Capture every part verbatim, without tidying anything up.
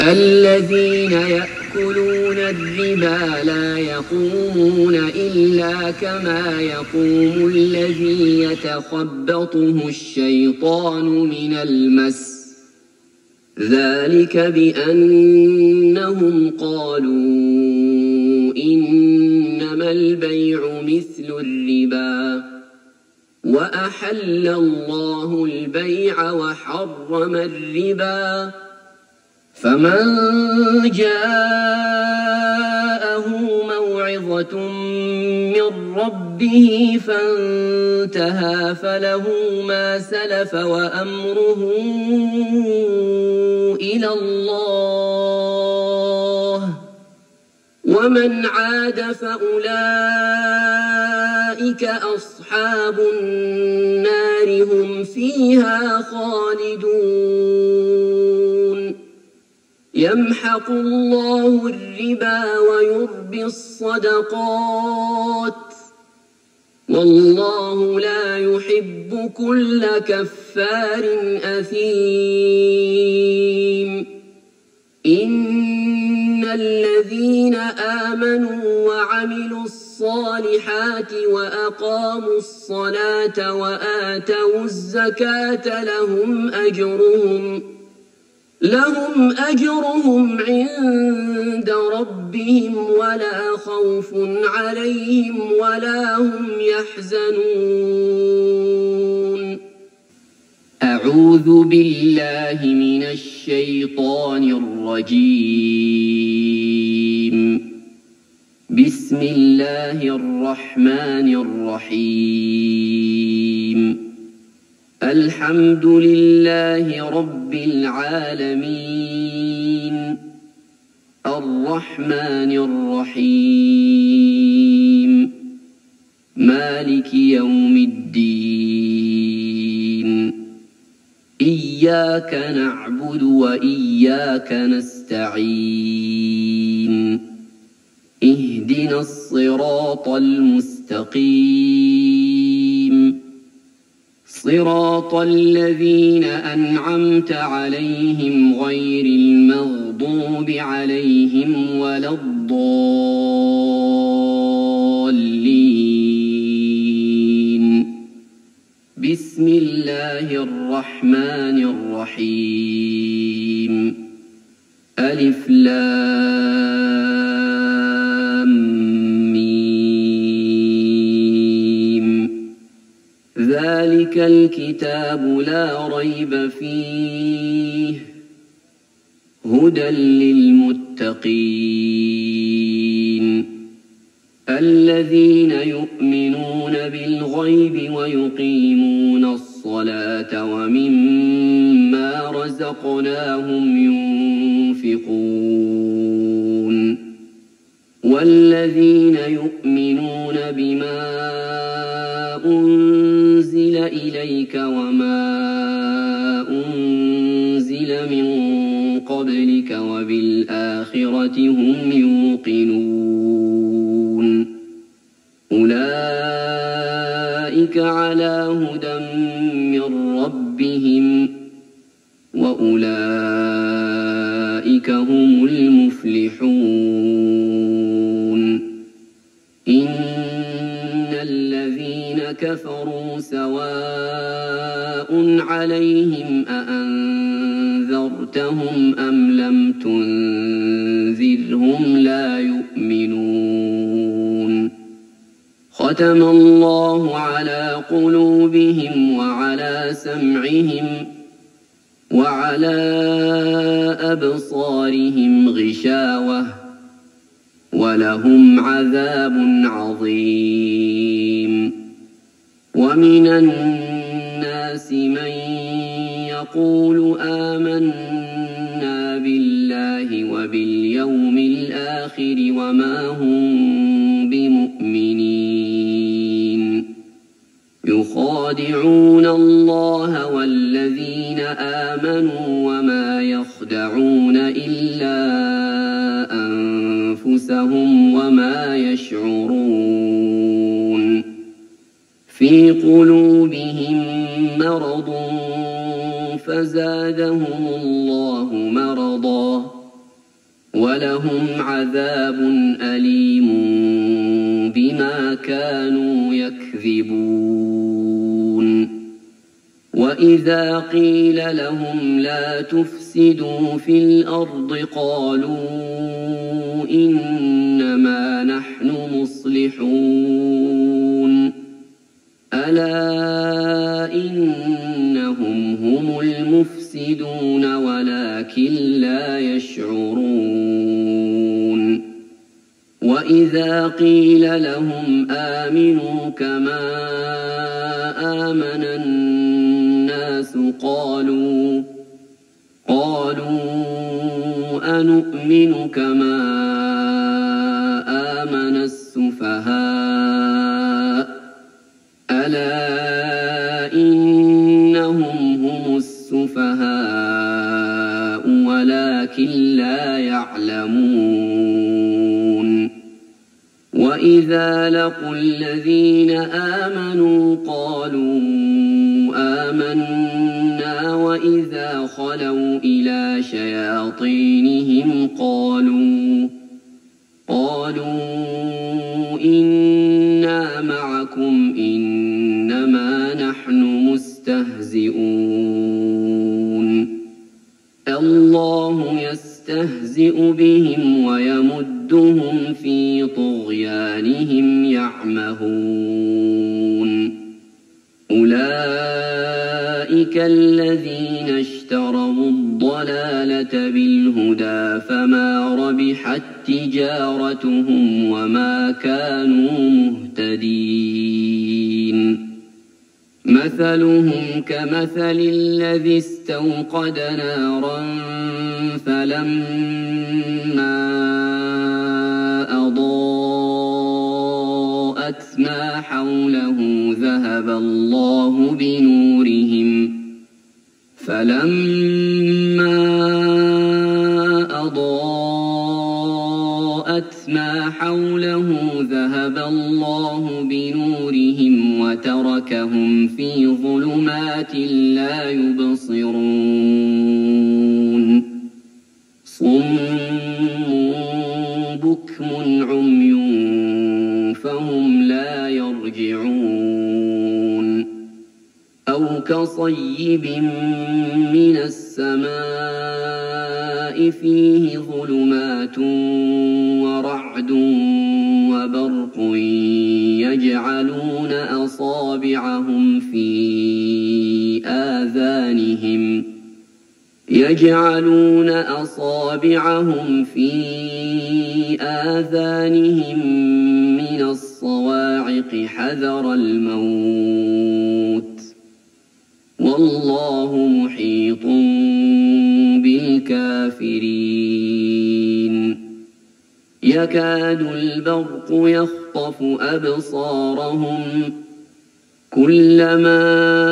الذين يأكلون الربا لا يقومون إلا كما يقوم الذي يتخبطه الشيطان من المس ذلك بأنهم قالوا إنما البيع مثل الربا وأحل الله البيع وحرم الربا فمن جاءه موعظة من ربه فانتهى فله ما سلف وأمره إلى الله ومن عاد فأولئك أصحاب النار هم فيها خالدون يمحق الله الربا ويربي الصدقات والله لا يحب كل كفار أثيم إن الذين آمنوا وعملوا الصالحات وأقاموا الصلاة وآتوا الزكاة لهم أجرهم لهم أجرهم عند ربهم ولا خوف عليهم ولا هم يحزنون. أعوذ بالله من الشيطان الرجيم. بسم الله الرحمن الرحيم. الحمد لله رب العالمين الرحمن الرحيم مالك يوم الدين إياك نعبد وإياك نستعين اهدنا الصراط المستقيم صراط الذين أنعمت عليهم غير المغضوب عليهم ولا الضالين. بسم الله الرحمن الرحيم. ألف لام ذلك الكتاب لا ريب فيه هدى للمتقين الذين يؤمنون بالغيب ويقيمون الصلاة ومما رزقناهم ينفقون والذين يؤمنون بما أنزل إليك وما أنزل من قبلك وبالآخرة هم يوقنون أولئك على هدى من ربهم وأولئك هم المفلحون. إن الذين كفروا سواء عليهم أأنذرتهم أم لم تنذرهم لا يؤمنون. ختم الله على قلوبهم وعلى سمعهم وعلى أبصارهم غشاوة ولهم عذاب عظيم. ومن الناس من يقول آمنا بالله وباليوم الآخر وما هم بمؤمنين يخادعون الله والذين آمنوا وما يخدعون إلا أنفسهم وما يشعرون. في قلوبهم مرض فزادهم الله مرضا ولهم عذاب أليم بما كانوا يكذبون وإذا قيل لهم لا تفسدوا في الأرض قالوا إنما نحن مصلحون ألا إنهم هم المفسدون ولكن لا يشعرون وإذا قيل لهم آمنوا كما آمن الناس قالوا قالوا أنؤمن كما آمن السفهاء ألا إنهم هم السفهاء ولكن لا يعلمون وإذا لقوا الذين آمنوا قالوا آمنا وإذا خلوا إلى شياطينهم قالوا قالوا إنا معكم إنما نحن مستهزئون الله يستهزئ بهم ويمدهم في طغيانهم يعمهون أولئك الذين اشتروا الضلالة بالهدى فما ربحت تجارتهم وما كانوا مهتدين مثلهم كمثل الذي استوقد نارا فلما أضاءت ما حوله ذهب الله بنورهم فلما أضاءت ما حوله ذهب الله بنورهم وتركهم في ظلمات لا يبصرون صم بكم عمي فهم لا يرجعون أو كصيب من السماء فيه ظلمات ورعد وبرق يجعلون أصابعهم في آذانهم يجعلون أصابعهم في آذانهم من الصواعق حذر الموت والله محيط بالكافرين يكاد البرق يخطف أبصارهم كلما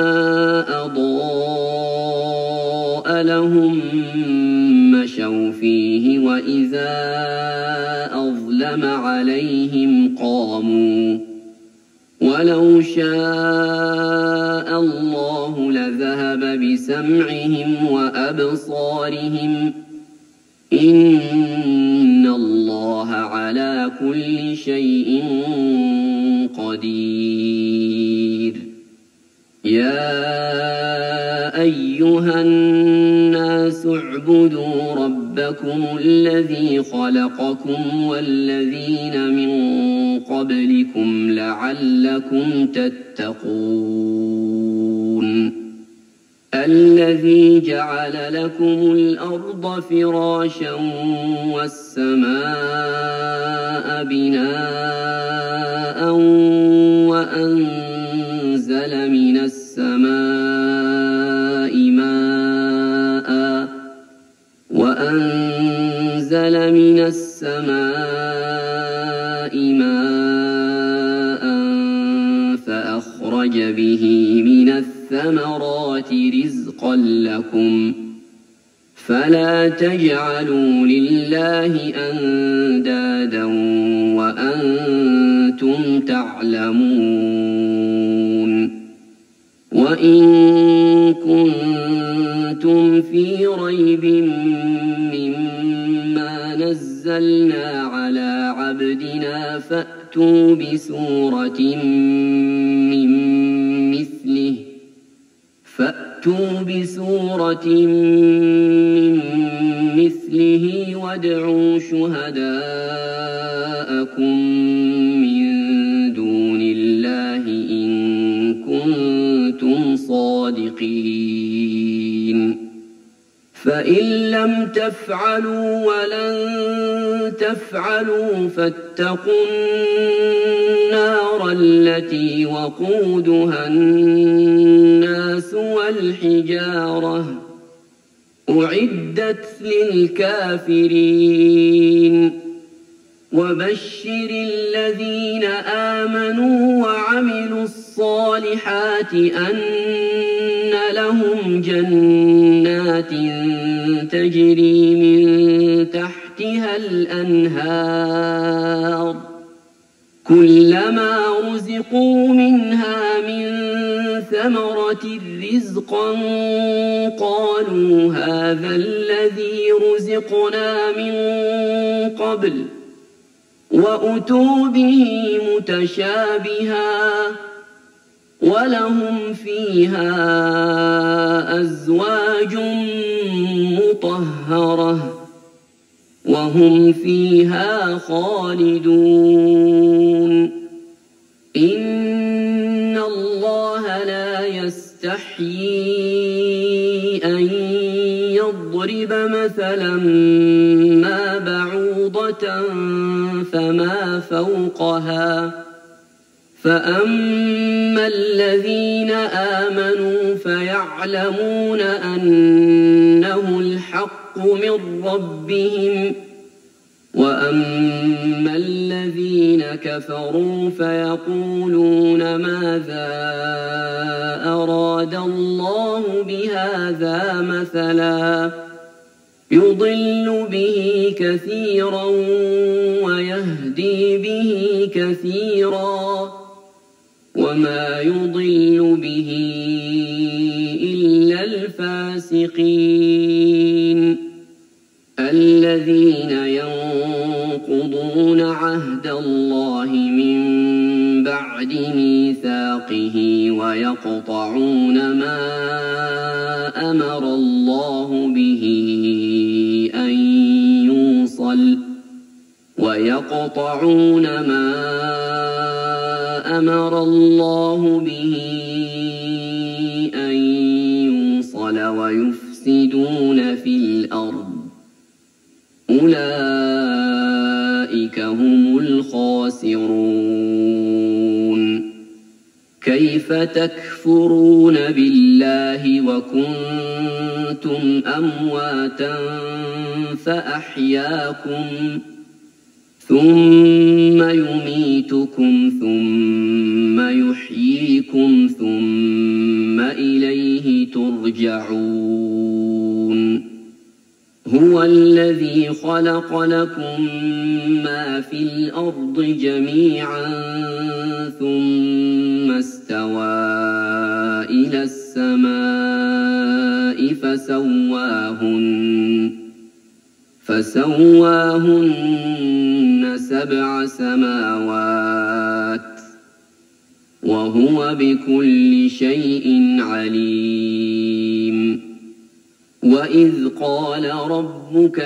أضاء لهم مشوا فيه وإذا أظلم عليهم قاموا ولو شاء الله لذهب بسمعهم وأبصارهم إن الله على كل شيء قدير يا أيها الناس اعبدوا ربكم الذي خلقكم والذين من قبلكم لعلكم تتقون الذي جعل لكم الأرض فراشا والسماء بناء وأنزل من السماء ماء وأنزل من السماء ماء فأخرج به من الثمرات رزقا لكم فلا تجعلوا لله أندادا وأنتم تعلمون وإن كنتم في ريب مما نزل أنزلنا على عبدنا فأتوا بسورة من مثله فأتوا بسورة من مثله وادعوا شهداءكم من دون الله إن كنتم صادقين فإن لم تفعلوا ولن تفعلوا فاتقوا النار التي وقودها الناس والحجارة أعدت للكافرين وبشر الذين آمنوا وعملوا الصالحات أن لهم جنات تجري من تحتها الأنهار كلما رزقوا منها من ثمرة رزقا قالوا هذا الذي رزقنا من قبل وأتوا به متشابها ولهم فيها أزواج مطهرة وهم فيها خالدون إن الله لا يستحيي أن يضرب مثلا ما بعوضة فما فوقها فأما الذين آمنوا فيعلمون أنه الحق من ربهم وأما الذين كفروا فيقولون ماذا أراد الله بهذا مثلا يضل به كثيرا ويهدي به كثيرا وما يضل به إلا الفاسقين الذين ينقضون عهد الله من بعد ميثاقه ويقطعون ما أمر الله به أن يوصل ويقطعون ما أمر الله به أن يوصل ويفسدون في الأرض أولئك هم الخاسرون كيف تكفرون بالله وكنتم أمواتا فأحياكم ثم يميتكم ثم يحييكم ثم إليه ترجعون هو الذي خلق لكم ما في الأرض جميعا ثم استوى إلى السماء فسواهن فسواهن سبع سماوات وهو بكل شيء عليم وإذ قال ربك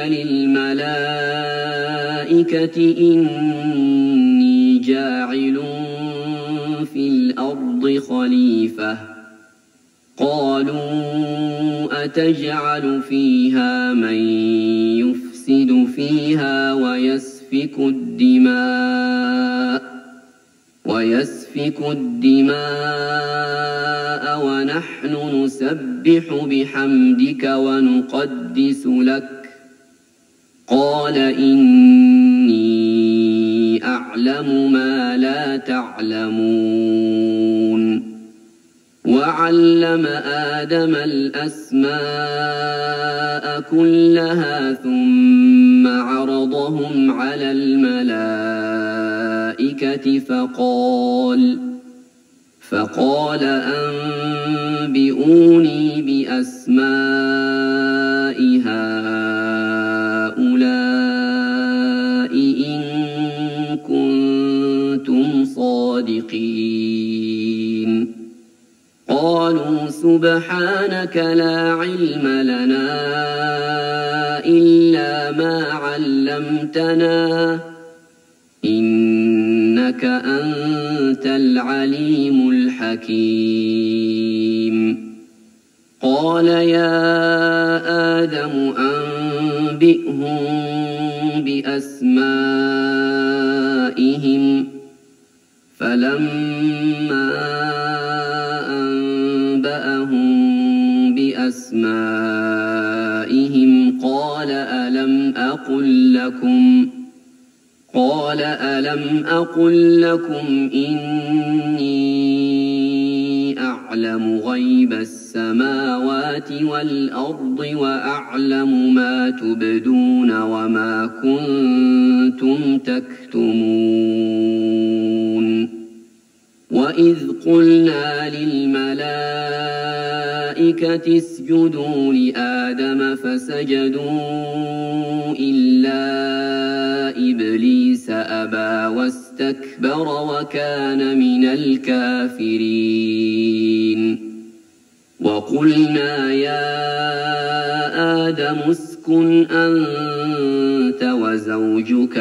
للملائكة إني جاعل في الأرض خليفة قالوا أتجعل فيها من يفسد فيها ويسفك الدماء ويسفك الدماء ونحن نسبح بحمدك ونقدس لك قال إني أعلم ما لا تعلمون وعلم آدم الأسماء كلها ثم عرضهم على الملائكة فقال فقال أنبئوني بأسماء، بأسماء هؤلاء، الصادقين قالوا سبحانك لا علم لنا إلا ما علمتنا إنك أنت العليم الحكيم قال يا آدم أنبئهم بأسمائهم فلما أنبأهم بأسمائهم قال ألم أقل لكم قال ألم أقل لكم إني أعلم غيب السماوات والأرض وأعلم ما تبدون وما كنتم تكتمون وإذ قلنا للملائكة اسجدوا لآدم فسجدوا إلا إبليس أبى واستكبر وكان من الكافرين وقلنا يا آدم اسكن أنت وزوجك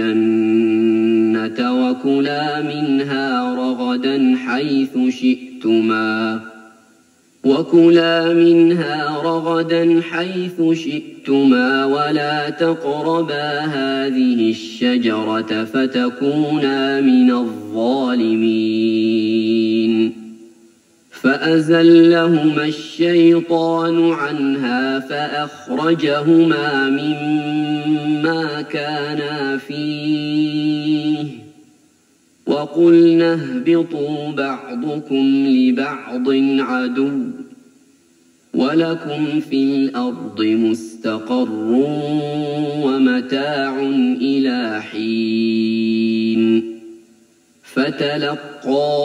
الجنة وكلا منها رغدا حيث شئتما وكلا منها رغدا حيث شئتما ولا تقربا هذه الشجرة فتكونا من الظالمين فأزلهما الشيطان عنها فأخرجهما مما كانا فيه وقلنا اهبطوا بعضكم لبعض عدو ولكم في الأرض مستقر ومتاع إلى حين فتلقى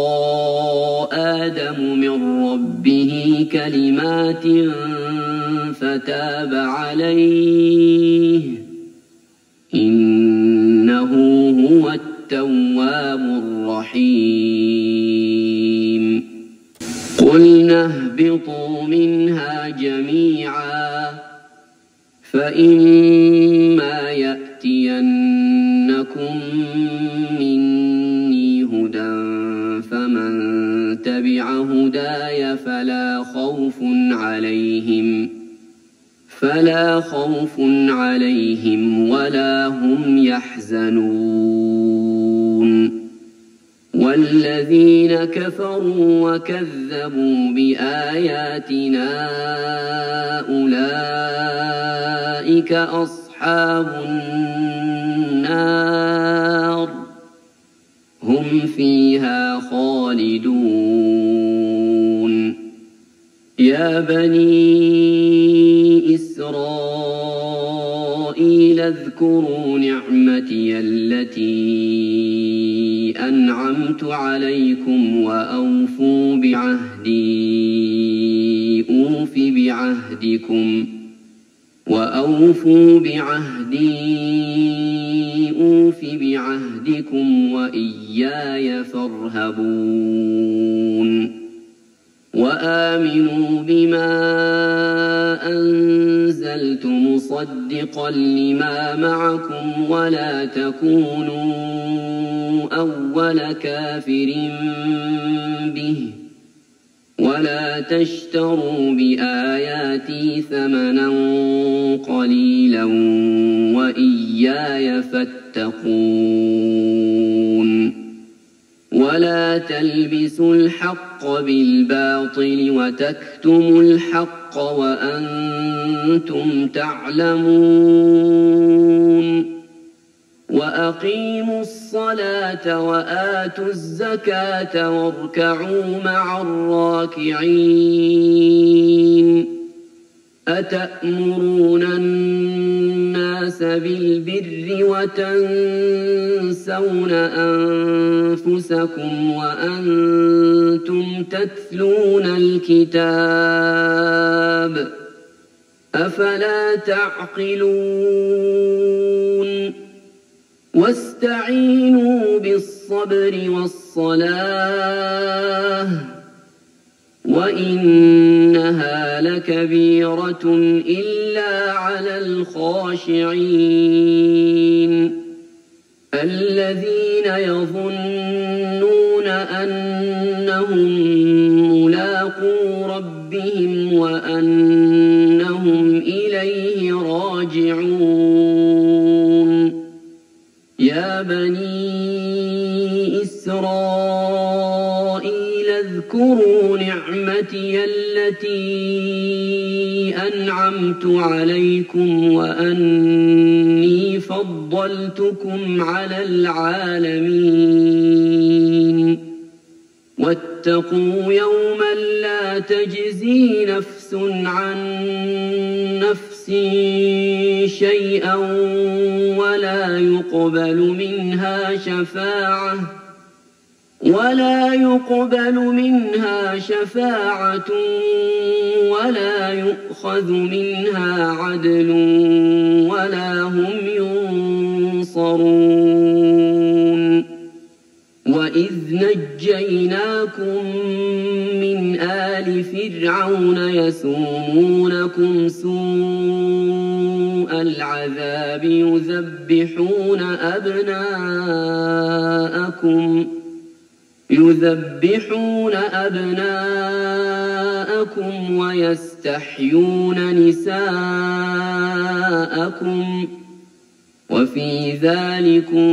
آدم من ربه كلمات فتاب عليه إنه هو التواب الرحيم قلنا اهبطوا منها جميعا فإما يأتينكم مني هدى فمن تبع هداي فلا خوف عليهم فلا خوف عليهم ولا هم يحزنون والذين كفروا وكذبوا بآياتنا أولئك أصحاب النار هم فيها خالدون يا بني إسرائيل اذكروا نعمتي التي أنعمت عليكم وأوفوا بعهدي أوف بعهدكم وأوفوا بعهدي أوف بعهدكم وإياي فارهبون وآمنوا بما أنزلت مصدقا لما معكم ولا تكونوا أول كافر به ولا تشتروا بآياتي ثمنا قليلا وإياي فاتقون ولا تلبسوا الحق بالباطل وتكتموا الحق وأنتم تعلمون وأقيموا الصلاة وآتوا الزكاة واركعوا مع الراكعين أتأمرون الناس بالبر وتنسون أنفسكم وأنتم تتلون الكتاب أفلا تعقلون واستعينوا بالصبر والصلاة وإنها لكبيرة إلا على الخاشعين الذين يظنون أنهم ملاقو ربهم وأنهم إليه راجعون يا بني إسرائيل اذكروا نعمتي التي أنعمت عليكم وأني فضلتكم على العالمين واتقوا يوما لا تجزي نفس عن نفس شيئا ولا يقبل منها شفاعة ولا يقبل منها شفاعة ولا يؤخذ منها عدل ولا هم ينصرون وإذ نجيناكم من آل فرعون يسومونكم سوء العذاب يذبحون أبناءكم يذبحون أبناءكم ويستحيون نساءكم وفي ذلكم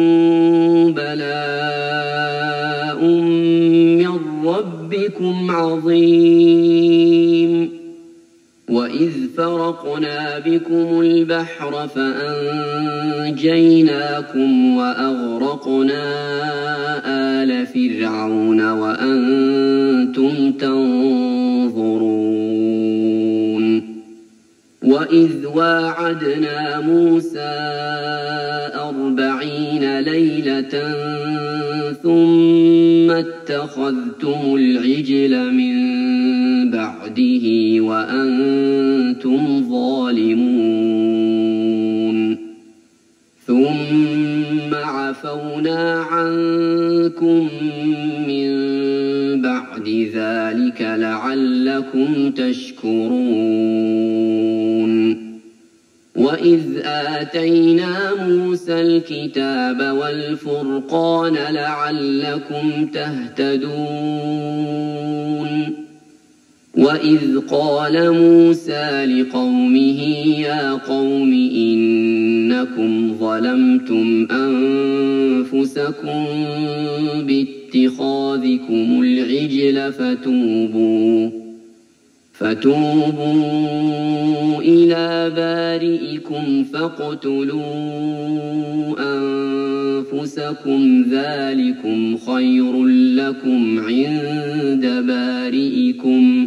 بلاء من ربكم عظيم وإذ فرقنا بكم البحر فأنجيناكم وأغرقنا آل فرعون وأنتم تنظرون وإذ واعدنا موسى أربعين ليلة ثم اتخذتم العجل من بعده وأنتم ظالمون ثم عفونا عنكم من بعد ذلك لعلكم تشكرون وإذ آتينا موسى الكتاب والفرقان لعلكم تهتدون وإذ قال موسى لقومه يا قوم إنكم ظلمتم أنفسكم باتخاذكم العجل فتوبوا فتوبوا إلى بارئكم فاقتلوا أنفسكم ذلكم خير لكم عند بارئكم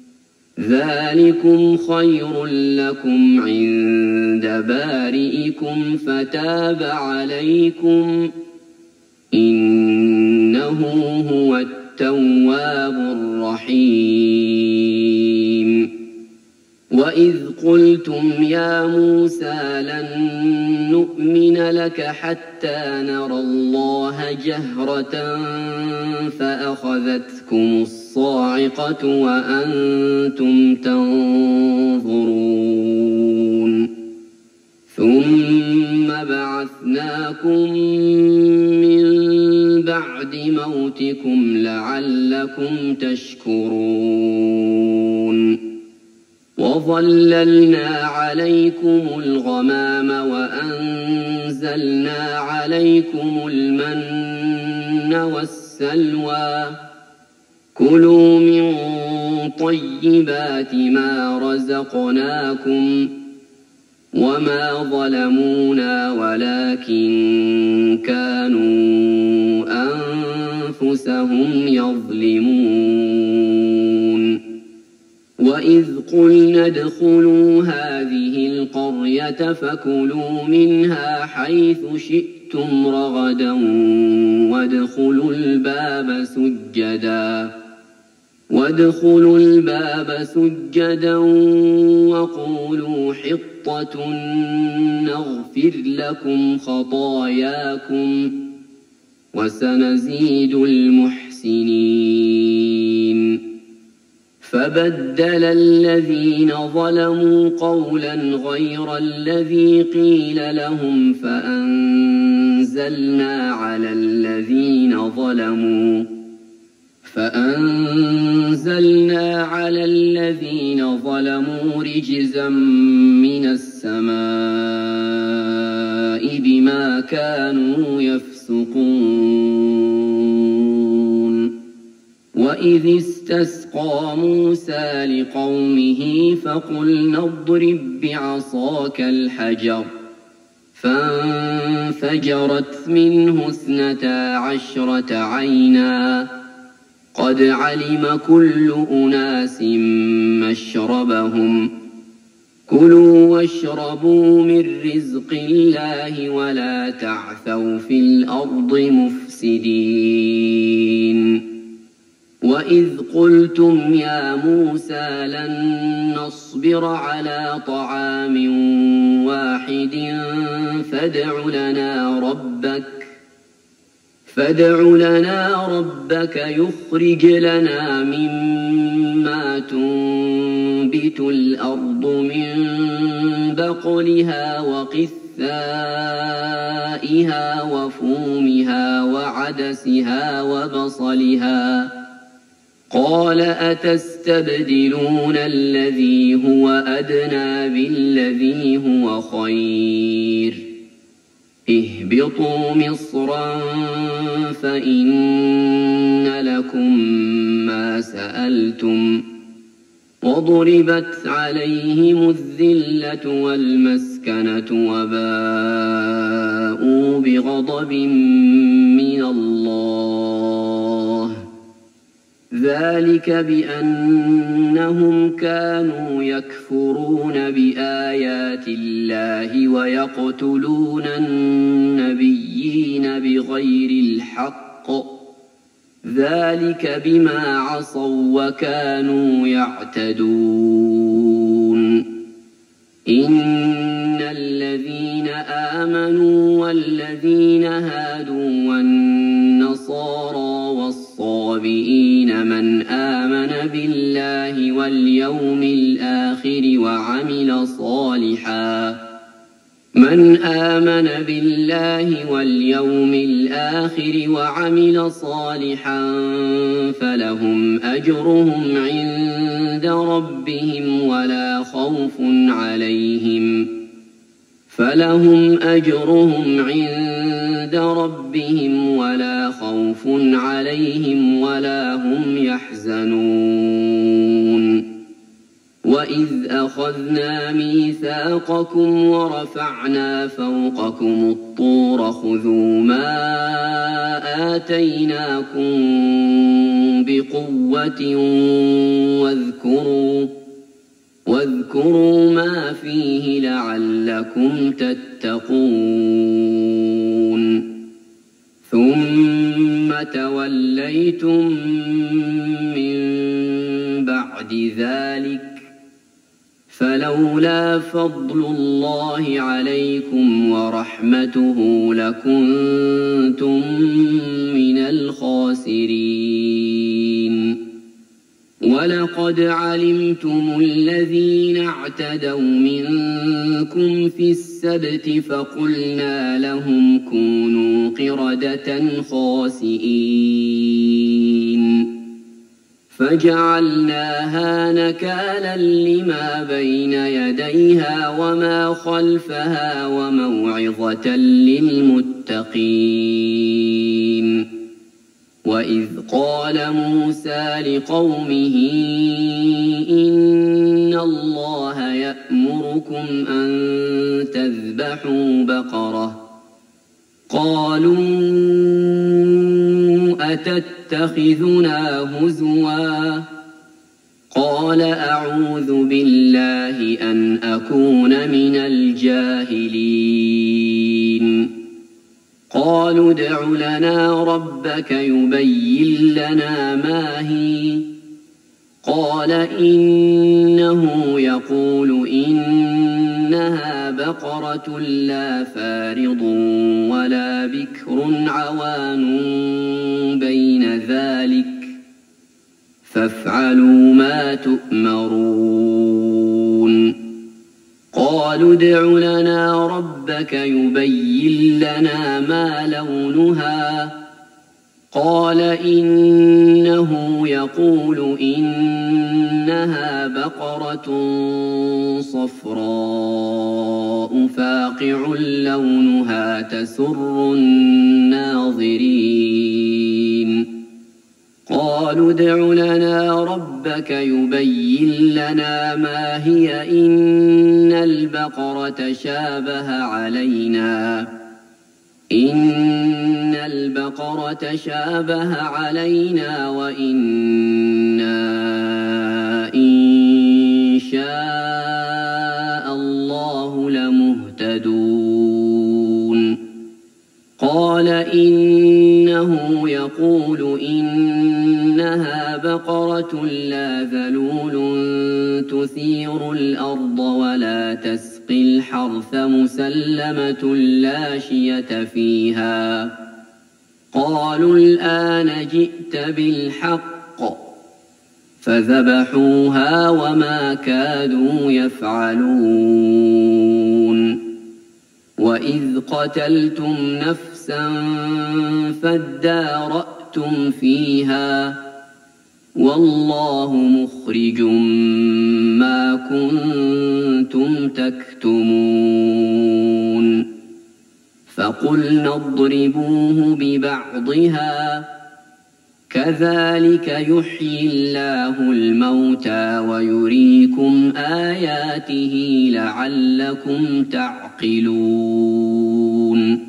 ذلكم خير لكم عند بارئكم فتاب عليكم إنه هو التواب الرحيم وإذ قلتم يا موسى لن نؤمن لك حتى نرى الله جهرة فأخذتكم الصاعقة وأنتم تنظرون ثم بعثناكم من بعد موتكم لعلكم تشكرون وظللنا عليكم الغمام وأنزلنا عليكم المن والسلوى كلوا من طيبات ما رزقناكم وما ظلمونا ولكن كانوا أنفسهم يظلمون وإذ قلنا ادخلوا هذه القرية فكلوا منها حيث شئتم رغدا وادخلوا الباب سجدا وادخلوا الباب سجدا وقولوا حطة نغفر لكم خطاياكم وسنزيد المحسنين. فبدل الذين ظلموا قولا غير الذي قيل لهم فأنزلنا على الذين ظلموا فأنزلنا على الذين ظلموا رجزا من السماء بما كانوا يفسقون. وإذ استسقى موسى لقومه فقلنا اضرب بعصاك الحجر فانفجرت منه اثنتا عشرة عينا قد علم كل أناس مشربهم كلوا واشربوا من رزق الله ولا تعثوا في الأرض مفسدين. وإذ قلتم يا موسى لن نصبر على طعام واحد فادع لنا ربك فادع لنا ربك يخرج لنا مما تنبت الأرض من بقلها وقثائها وفومها وعدسها وبصلها قال أتستبدلون الذي هو أدنى بالذي هو خير اهبطوا مصرا فإن لكم ما سألتم وضربت عليهم الذلة والمسكنة وباءوا بغضب من الله ذلك بأنهم كانوا يكفرون بآيات الله ويقتلون النبيين بغير الحق ذلك بما عصوا وكانوا يعتدون. إن الذين آمنوا والذين هادوا والنصارى والصابئين من آمن بالله واليوم الآخر وعمل صالحا من آمن بالله واليوم الآخر وعمل صالحا فلهم أجرهم عند ربهم ولا خوف عليهم فلهم أجرهم عند ربهم ولا خوف عليهم ولا هم يحزنون. وإذ أخذنا ميثاقكم ورفعنا فوقكم الطور خذوا ما آتيناكم بقوة واذكروا واذكروا ما فيه لعلكم تتقون. ثم توليتم من بعد ذلك فلولا فضل الله عليكم ورحمته لكنتم من الخاسرين. ولقد علمتم الذين اعتدوا منكم في السبت فقلنا لهم كونوا قردة خاسئين فجعلناها نكالا لما بين يديها وما خلفها وموعظة للمتقين. وإذ قال موسى لقومه إن الله يأمركم أن تذبحوا بقرة قالوا أتتخذنا هزوا قال أعوذ بالله أن أكون من الجاهلين. قالوا ادع لنا ربك يبين لنا ما هي قال إنه يقول إنها بقرة لا فارض ولا بكر عوان بين ذلك فافعلوا ما تؤمرون قالوا ادع لنا ربك يبين لنا ما لونها قال إنه يقول إنها بقرة صفراء فاقع لونها تسر الناظرين قالوا ادع لنا ربك يبين لنا ما هي إن البقرة شابه علينا إن البقرة شابه علينا وإنا إن شاء الله لمهتدون قال إنه يقول إنها بقرة لا ذلول تثير الأرض ولا تسقي الحرث مسلمة لا شية فيها قالوا الآن جئت بالحق فذبحوها وما كادوا يفعلون وإذ قتلتم نفسا فادارأتم فيها والله مخرج ما كنتم تكتمون فقلنا اضربوه ببعضها كذلك يحيي الله الموتى ويريكم آياته لعلكم تعقلون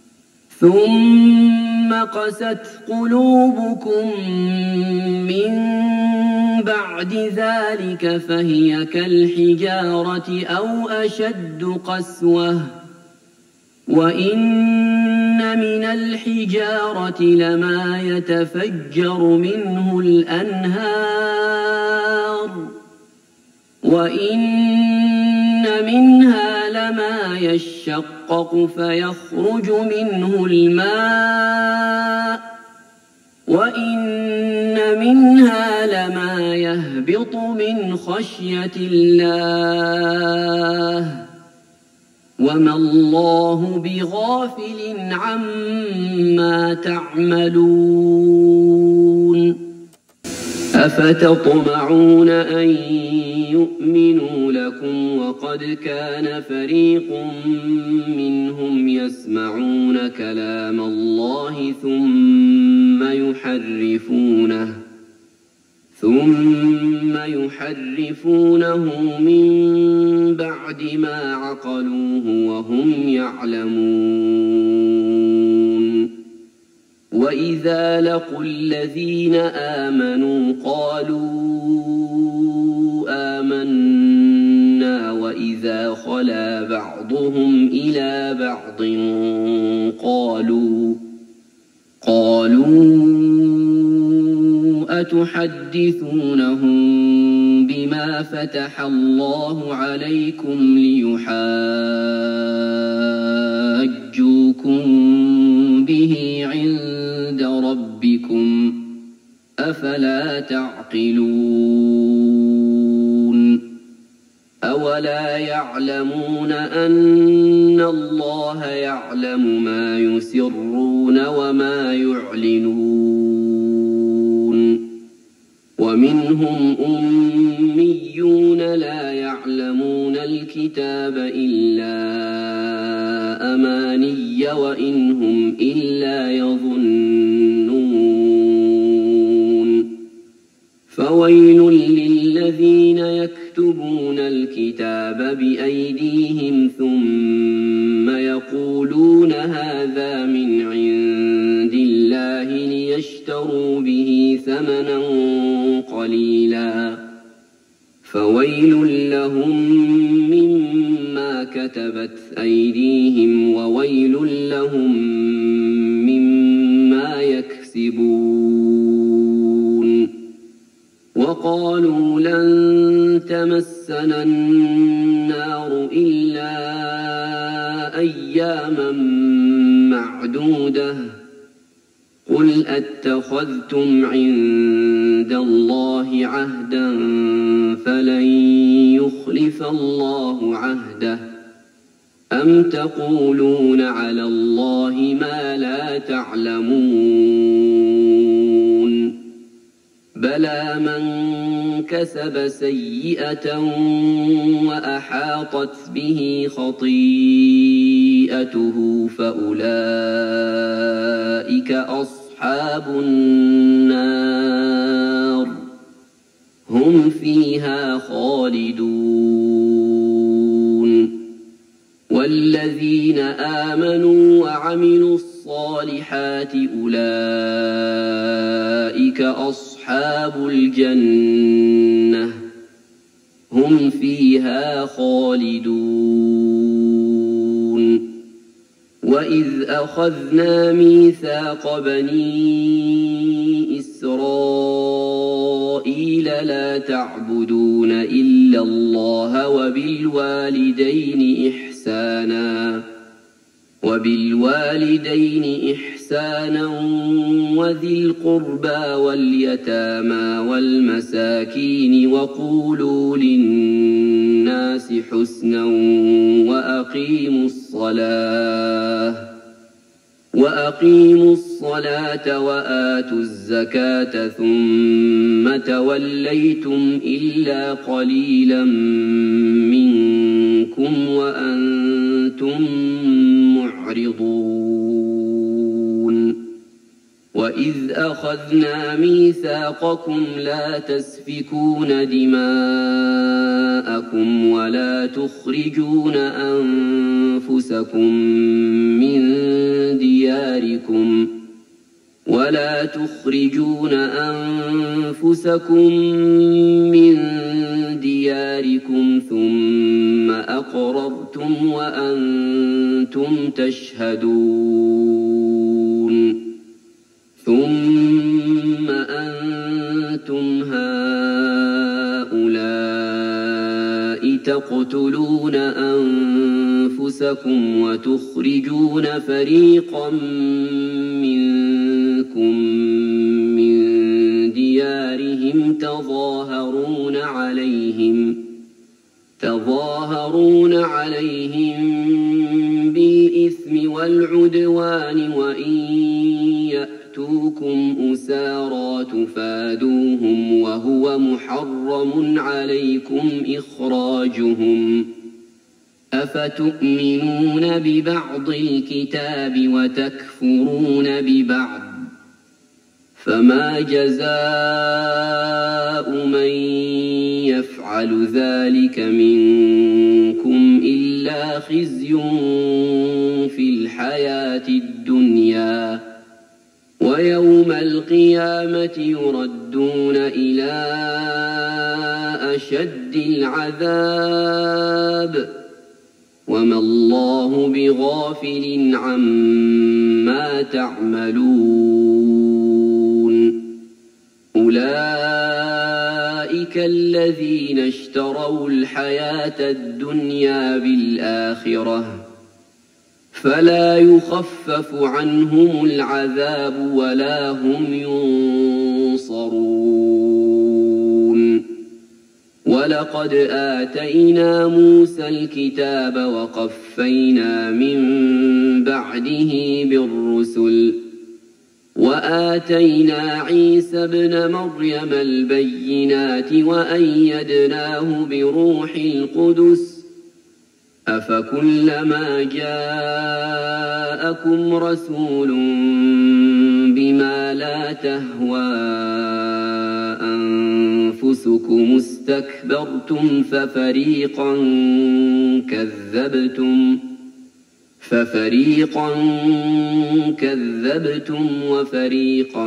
ثم قست قلوبكم من بعد ذلك فهي كالحجارة أو أشد قسوة وإن من الحجارة لما يتفجر منه الأنهار وإن منها لما يشقق فيخرج منه الماء وإن منها لما يهبط من خشية الله وما الله بغافل عما تعملون أفتطمعون أن يؤمنوا لكم وقد كان فريق منهم يسمعون كلام الله ثم يحرفونه ثم يحرفونه من بعد ما عقلوه وهم يعلمون وإذا لقوا الذين آمنوا قالوا آمنا وإذا خلا بعضهم إلى بعض قالوا قالوا أتحدثونهم بما فتح الله عليكم ليحاجوكم به عند ربكم أفلا تعقلون أولا يعلمون أن الله يعلم ما يسرون وما يعلنون ومنهم أميون لا يعلمون الكتاب إلا أماني وإن هم إلا يظنون فويل للذين يكتبون الكتاب بأيديهم ثم يقولون هذا من عند الله ليشتروا به ثمنا قليلا فويل لهم مما كتبت أيديهم وويل لهم مما يكسبون وقالوا لن تمسنا النار إلا أياما معدودة قل أتخذتم عند الله عهدا فلن يخلف الله عهده أم تقولون على الله ما لا تعلمون بلى من كسب سيئة وأحاطت به خطيئته فأولئك أصحاب النار هم فيها خالدون والذين آمنوا وعملوا الصالحات أولئك أصحاب الجنة هم فيها خالدون وإذ أخذنا ميثاق بني إسرائيل لا تعبدون إلا الله وبالوالدين إحسانا وبالوالدين إحسانا وذي القربى واليتامى والمساكين وقولوا للناس حسنا وأقيموا الصلاة وأقيموا الصلاة وآتوا الزكاة ثم توليتم إلا قليلا منكم وأنتم معرضون وإذ أخذنا ميثاقكم لا تسفكون دماءكم ولا تخرجون أنفسكم من دياركم ولا تخرجون أنفسكم من دياركم ثم أقررتم وأنتم تشهدون ثم أنتم هؤلاء تقتلون أنفسكم وتخرجون فريقا منكم من ديارهم تظاهرون عليهم تظاهرون عليهم بالإثم والعدوان وإن يأتوكم أسارى تفادوهم وهو محرم عليكم إخراجهم أفتؤمنون ببعض الكتاب وتكفرون ببعض فما جزاء من يفعل ذلك منكم إلا خزي في الحياة الدنيا ويوم القيامة يردون إلى أشد العذاب وما الله بغافل عما تعملون أولئك الذين اشتروا الحياة الدنيا بالآخرة فلا يخفف عنهم العذاب ولا هم ينصرون ولقد آتينا موسى الكتاب وقفينا من بعده بالرسل وآتينا عيسى ابن مريم البينات وأيدناه بروح القدس أفكلما جاءكم رسول بما لا تهوى أنفسكم استكبرتم ففريقا كذبتم ففريقا كذبتم وفريقا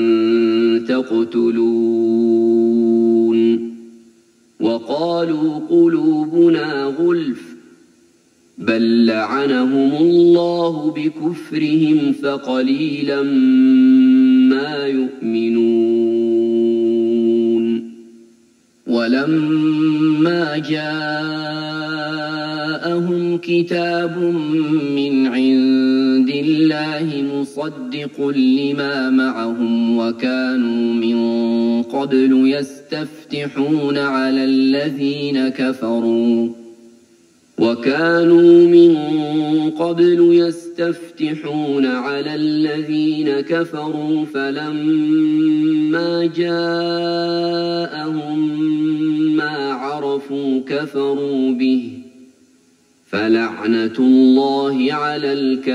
تقتلون وقالوا قلوبنا غلف بل لعنهم الله بكفرهم فقليلا ما يؤمنون ولما جاءهم كتاب من عند الله مصدق لما معهم وكانوا من قبل يستفتحون على الذين كفروا وكانوا من قبل يستفتحون على الذين كفروا فلما جاءهم ما عرفوا كفروا به فلعنة الله على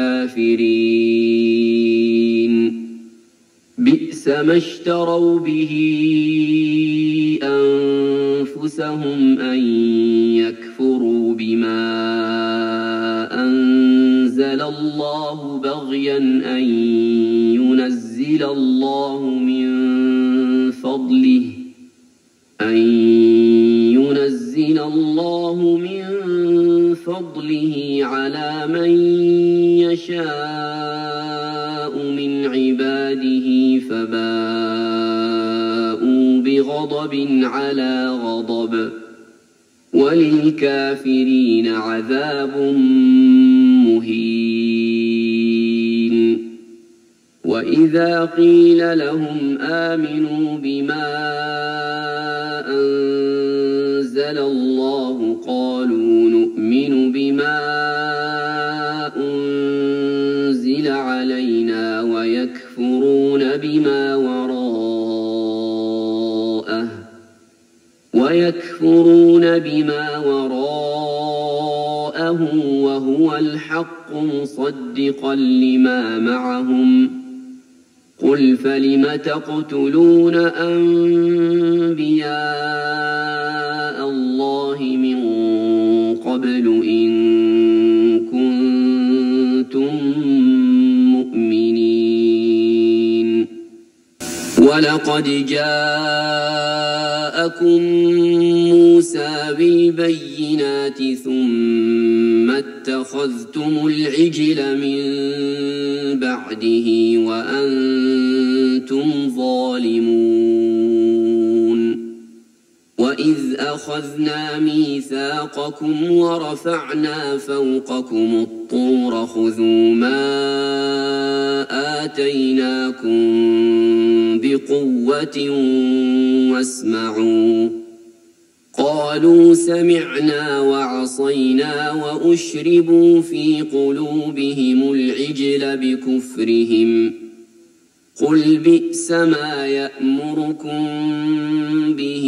الكافرين بئس ما اشتروا به أنفسهم أن يكفروا بما أنزل الله بغيا أن ينزل الله من فضله أن ينزل الله من فضله على من يشاء من عباده فباءوا بغضب على غضب وللكافرين عذاب مهين وإذا قيل لهم آمنوا بما أنزل الله قالوا نؤمن بما أنزل علينا ويكفرون بما وراءه ويكفرون بما وراءه وهو الحق مصدقا لما معهم قل فلم تقتلون أنبياء الله من قبل إن كنتم مؤمنين ولقد جاءكم موسى بالبينات ثم اتخذتم العجل من بعده وأنتم ظالمون وإذ أخذنا ميثاقكم ورفعنا فوقكم الطور خذوا ما آتيناكم بقوة واسمعوا قالوا سمعنا وعصينا وأشربوا في قلوبهم العجل بكفرهم قل بئس ما يأمركم به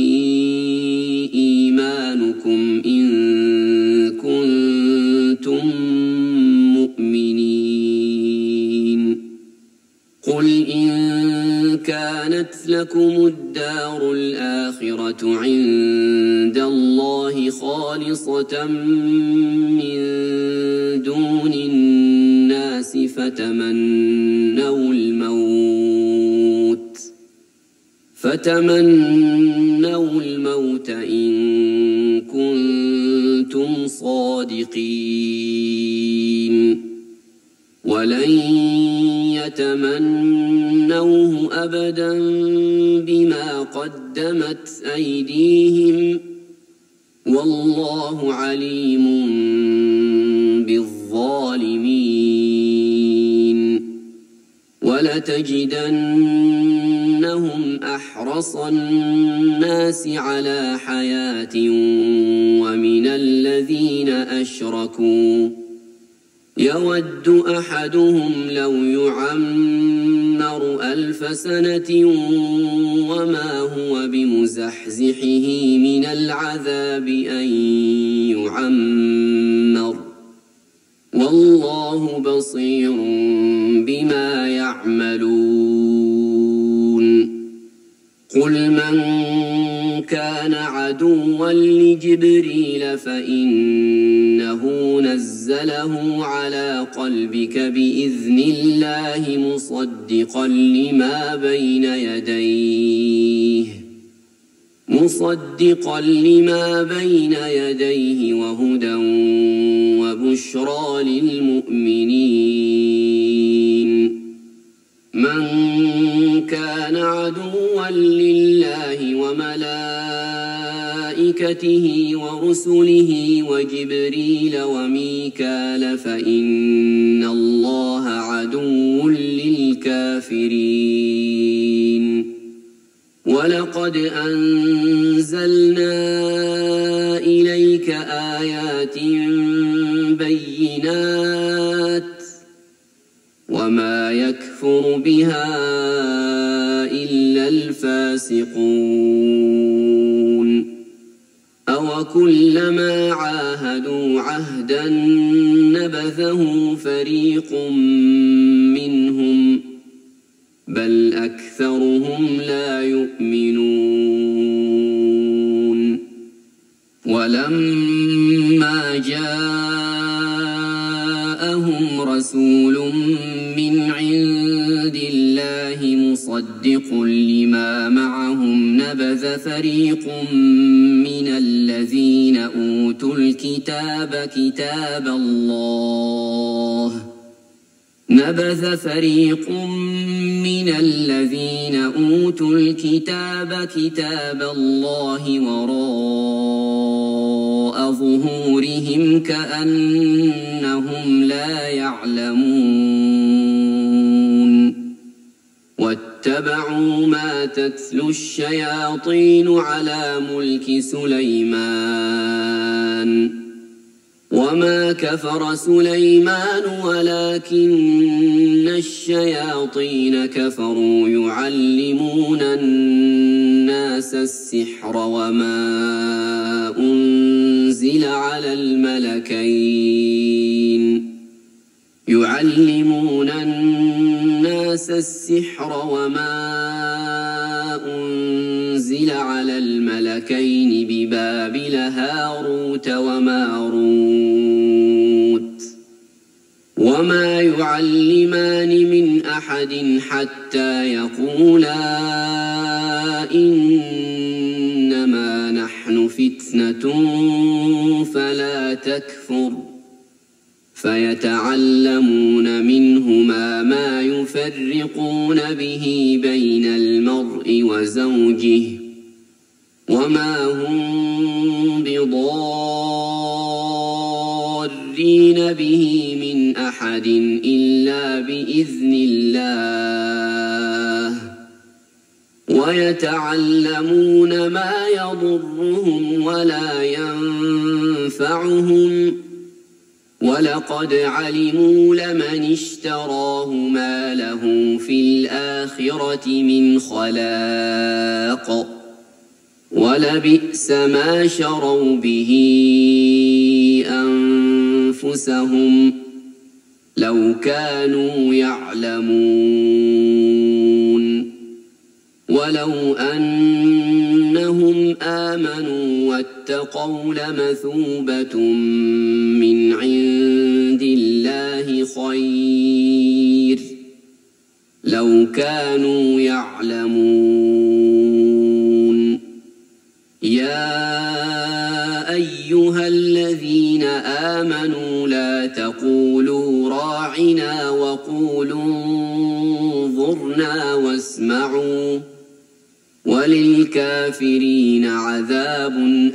إيمانكم إن كنتم مؤمنين قل إن كانت لكم الدار الآخرة عند الله خالصة من دون الناس فتمنوا الموت فتمنوا الموت إن كنتم صادقين ولن يتمنوه أبدا بما قدمت أيديهم والله عليم بالظالمين ولتجدنهم أحرص الناس على حياة ومن الذين أشركوا يود أحدهم لو يعمر ألف سنة وما هو بمزحزحه من العذاب أن يعمر والله بصير بما يعملون قل من كان عدوا لجبريل فإنه نزله على قلبك بإذن الله مصدقا لما بين يديه مصدقا لما بين يديه وهدى وبشرى للمؤمنين من كان عدوا لله وملائكته وملائكته ورسله وجبريل وميكال فإن الله عدو للكافرين ولقد أنزلنا إليك آيات بينات وما يكفر بها إلا الفاسقون أوكلما عاهدوا عهدا نبذه فريق منهم بل أكثرهم لا يؤمنون ولما جاءهم رسول من عند الله مصدق لما معهم نبذ فريق من الذين أوتوا الكتاب كتاب الله نبذ فريق من الذين أوتوا الكتاب كتاب الله وراء ظهورهم كأنهم لا يعلمون واتبعوا ما تتلو الشياطين على ملك سليمان وما كفر سليمان ولكن الشياطين كفروا يعلمون الناس السحر وما أنزل على الملكين يعلمون الناس السحر وما أنزل على الملكين ببابل هاروت وماروت وما يعلمان من أحد حتى يقولا إنما نحن فتنة فلا تكفر فيتعلمون منهما ما يفرقون به بين المرء وزوجه وما هم بضارين به من أحد إلا بإذن الله ويتعلمون ما يضرهم ولا ينفعهم ولقد علموا لمن اشتراه ما له في الآخرة من خلاق ولبئس ما شروا به أنفسهم لو كانوا يعلمون ولو أنهم آمنوا واتقوا لمثوبة من عند الله خير لو كانوا يعلمون يا أيها الذين آمنوا لا تقولوا راعنا وقولوا انظرنا واسمعوا وللكافرين عذاب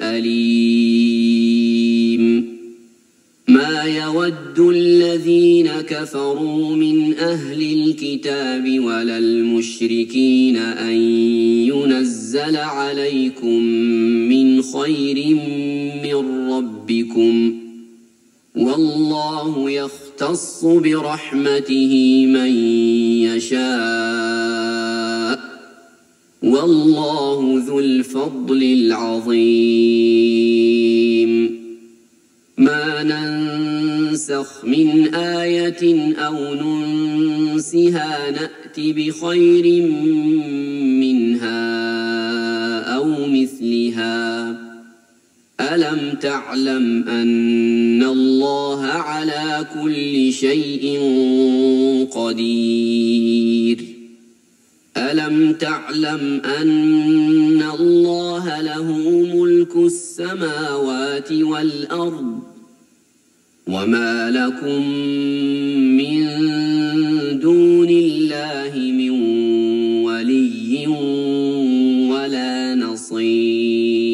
أليم ما يود الذين كفروا من أهل الكتاب ولا المشركين أن ينزل عليكم من خير من ربكم والله يختص برحمته من يشاء والله ذو الفضل العظيم ما ننسخ من آية أو ننسها نأت بخير منها أو مثلها ألم تعلم أن الله على كل شيء قدير ألم تعلم أن الله له ملك السماوات والأرض وما لكم من دون الله من ولي ولا نصير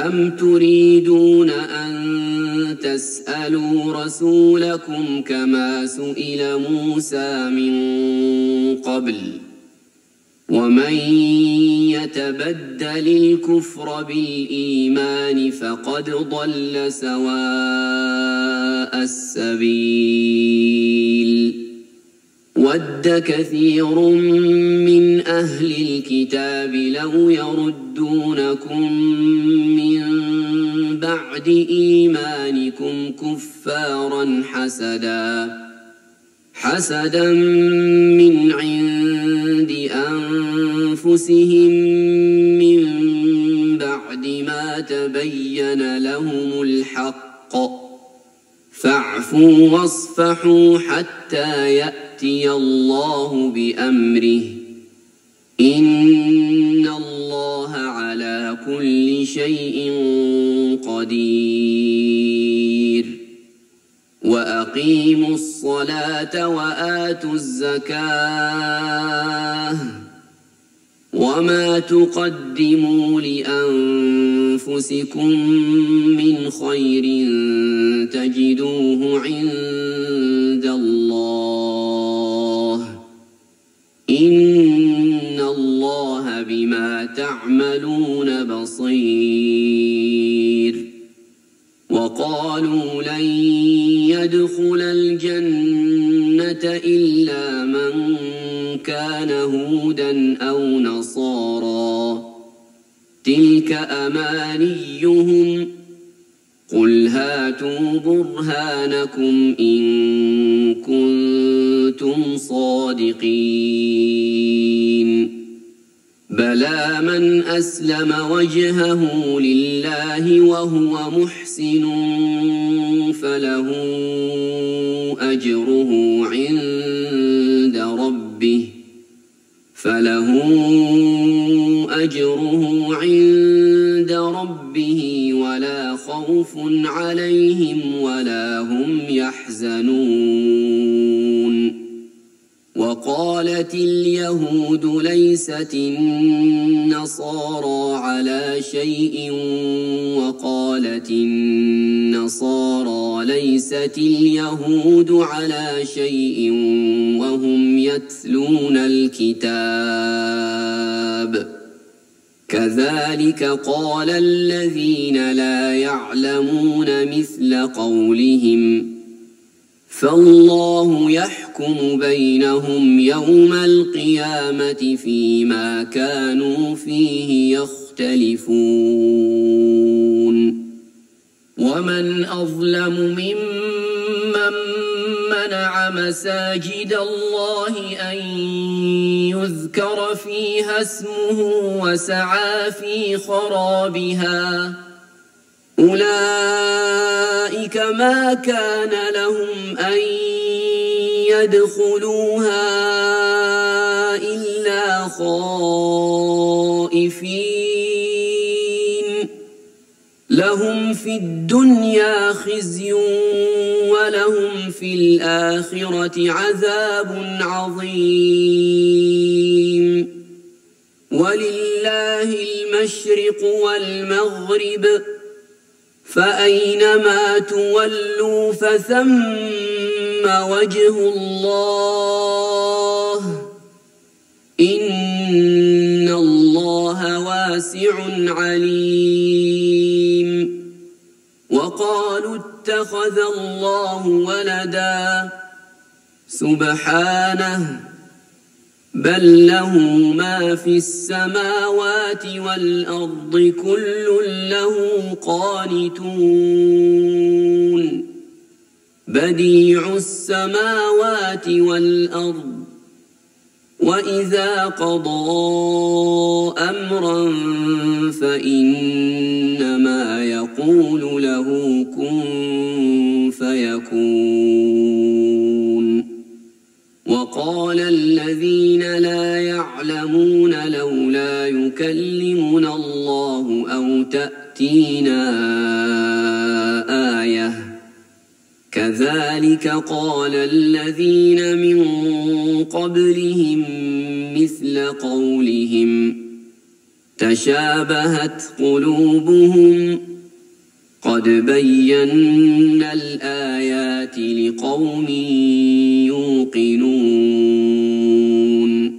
أم تريدون أن تسألوا رسولكم كما سئل موسى من قبل ومن يتبدل الكفر بالإيمان فقد ضل سواء السبيل ود كثير من أهل الكتاب لو يردونكم من بعد إيمانكم كفارا حسدا حسدا من عند أنفسهم من بعد ما تبين لهم الحق فاعفوا واصفحوا حتى يأتي الله بأمره إن الله على كل شيء قدير وأقيموا الصلاة وآتوا الزكاة وما تقدموا لأنفسكم من خير تجدوه عند الله إن الله بما تعملون بصير وقالوا لن يدخل الجنة إلا من كان هودا أو نصارى تلك أمانيهم قل هاتوا برهانكم إن كنتم صادقين بلى من أسلم وجهه لله وهو محسن فله أجره عند ربه فله أجره عند ربه ولا خوف عليهم ولا هم يحزنون وقالت اليهود ليست النصارى على شيء وقالت النصارى ليست اليهود على شيء وهم يتلون الكتاب كذلك قال الذين لا يعلمون مثل قولهم فالله يحكم بينهم يوم القيامة فيما كانوا فيه يختلفون ومن أظلم ممن منع مساجد الله أن يذكر فيها اسمه وسعى في خرابها أولئك ما كان لهم أن يدخلوها إلا خائفين لهم في الدنيا خزي ولهم في الآخرة عذاب عظيم ولله المشرق والمغرب فأينما تولوا فثم وجه الله إن الله واسع عليم وقالوا اتخذ الله ولدا سبحانه بل له ما في السماوات والأرض كل له قانتون بديع السماوات والأرض وإذا قضى أمرا فإنما يقول له كن فيكون وقال الذين لا يعلمون لولا يكلمنا الله أو تأتينا آية كذلك قال الذين من قبلهم مثل قولهم تشابهت قلوبهم قد بينا الآيات لقوم يوقنون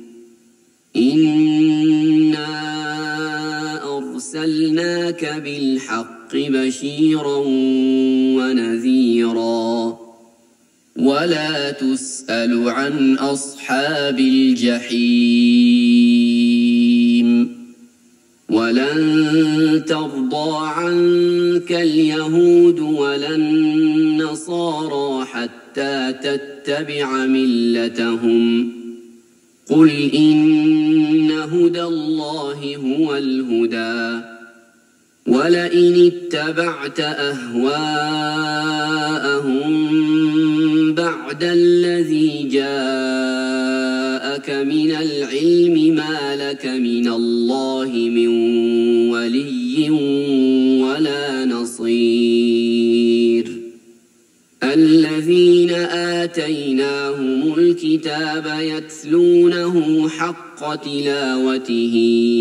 إنا أرسلناك بالحق بشيرا ونذيرا ولا تسأل عن أصحاب الجحيم ولن ترضى عنك اليهود ولا النصارى حتى تتبع ملتهم قل إن هدى الله هو الهدى ولئن اتبعت أهواءهم بعد الذي جاءك من العلم ما لك من الله من ولي ولا نصير الذين آتيناهم الكتاب يتلونه حق تلاوته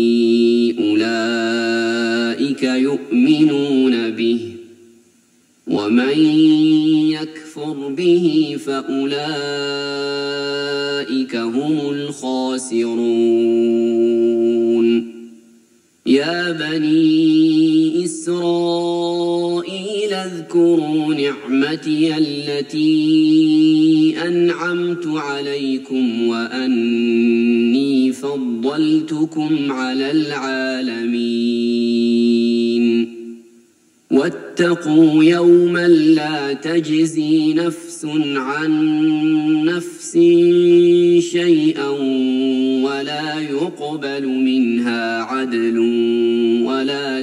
أولئك يؤمنون به ومن يكفر به فأولئك هم الخاسرون يا بني إسرائيل اذكروا نعمتي التي أنعمت عليكم وأني فضلتكم على العالمين واتقوا يوما لا تجزي نفس عن نفس شيئا ولا يقبل منها عدل ولا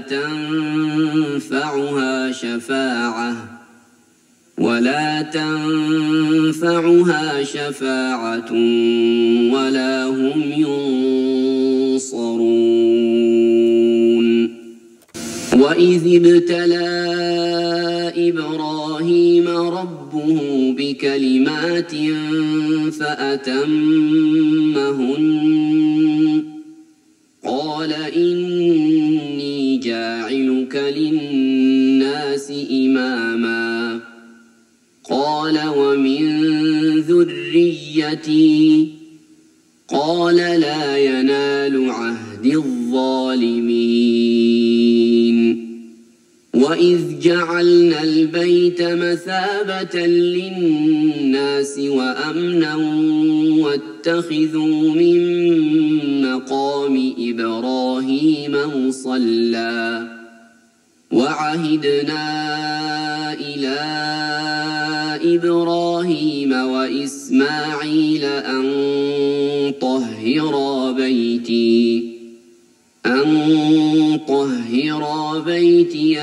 تنفعها شفاعة ولا تنفعها شفاعة ولا هم ينصرون وإذ ابتلى إبراهيم ربه بكلمات فأتمهن قال إني جاعلك للناس إماما قال ومن ذريتي قال لا ينال عهد الظالمين وإذ جعلنا البيت مثابة للناس وأمنا واتخذوا من مقام إبراهيم مصلى وعهدنا إلى إبراهيم وإسماعيل أن طهرا بيتي أن طهرا بيتي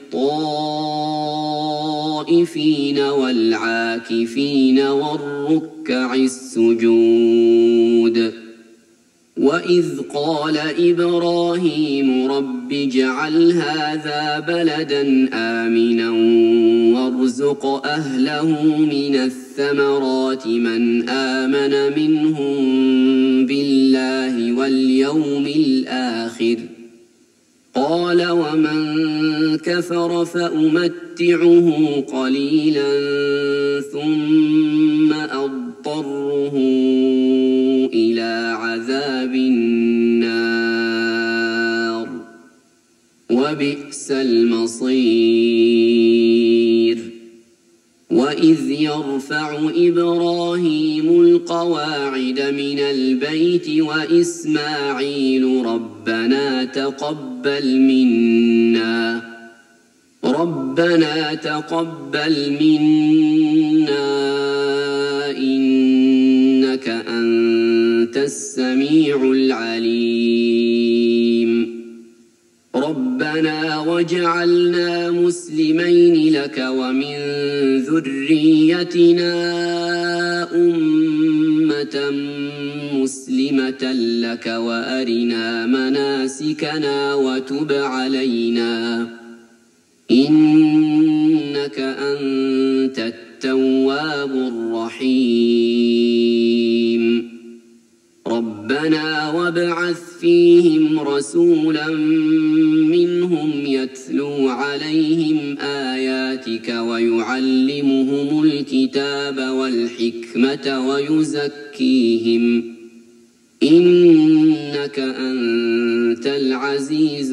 للطائفين والعاكفين والركع السجود وإذ قال إبراهيم رب اجعل هذا بلدا آمنا وارزق أهله من الثمرات من آمن منهم بالله واليوم الآخر قال ومن كفر فأمتعه قليلا ثم أضطره إلى عذاب النار وبئس المصير وإذ يرفع إبراهيم القواعد من البيت وإسماعيل ربنا تقبل منا ربنا تقبل منا إنك أنت السميع العليم ربنا واجعلنا مسلمين لك ومن ذريتنا أمة مسلمة لك وأرنا مناسكنا وتب علينا إنك أنت التواب الرحيم ربنا وابعث فيهم رسولا منهم يتلو عليهم آياتك ويعلمهم الكتاب والحكمة ويزكيهم إنك أنت العزيز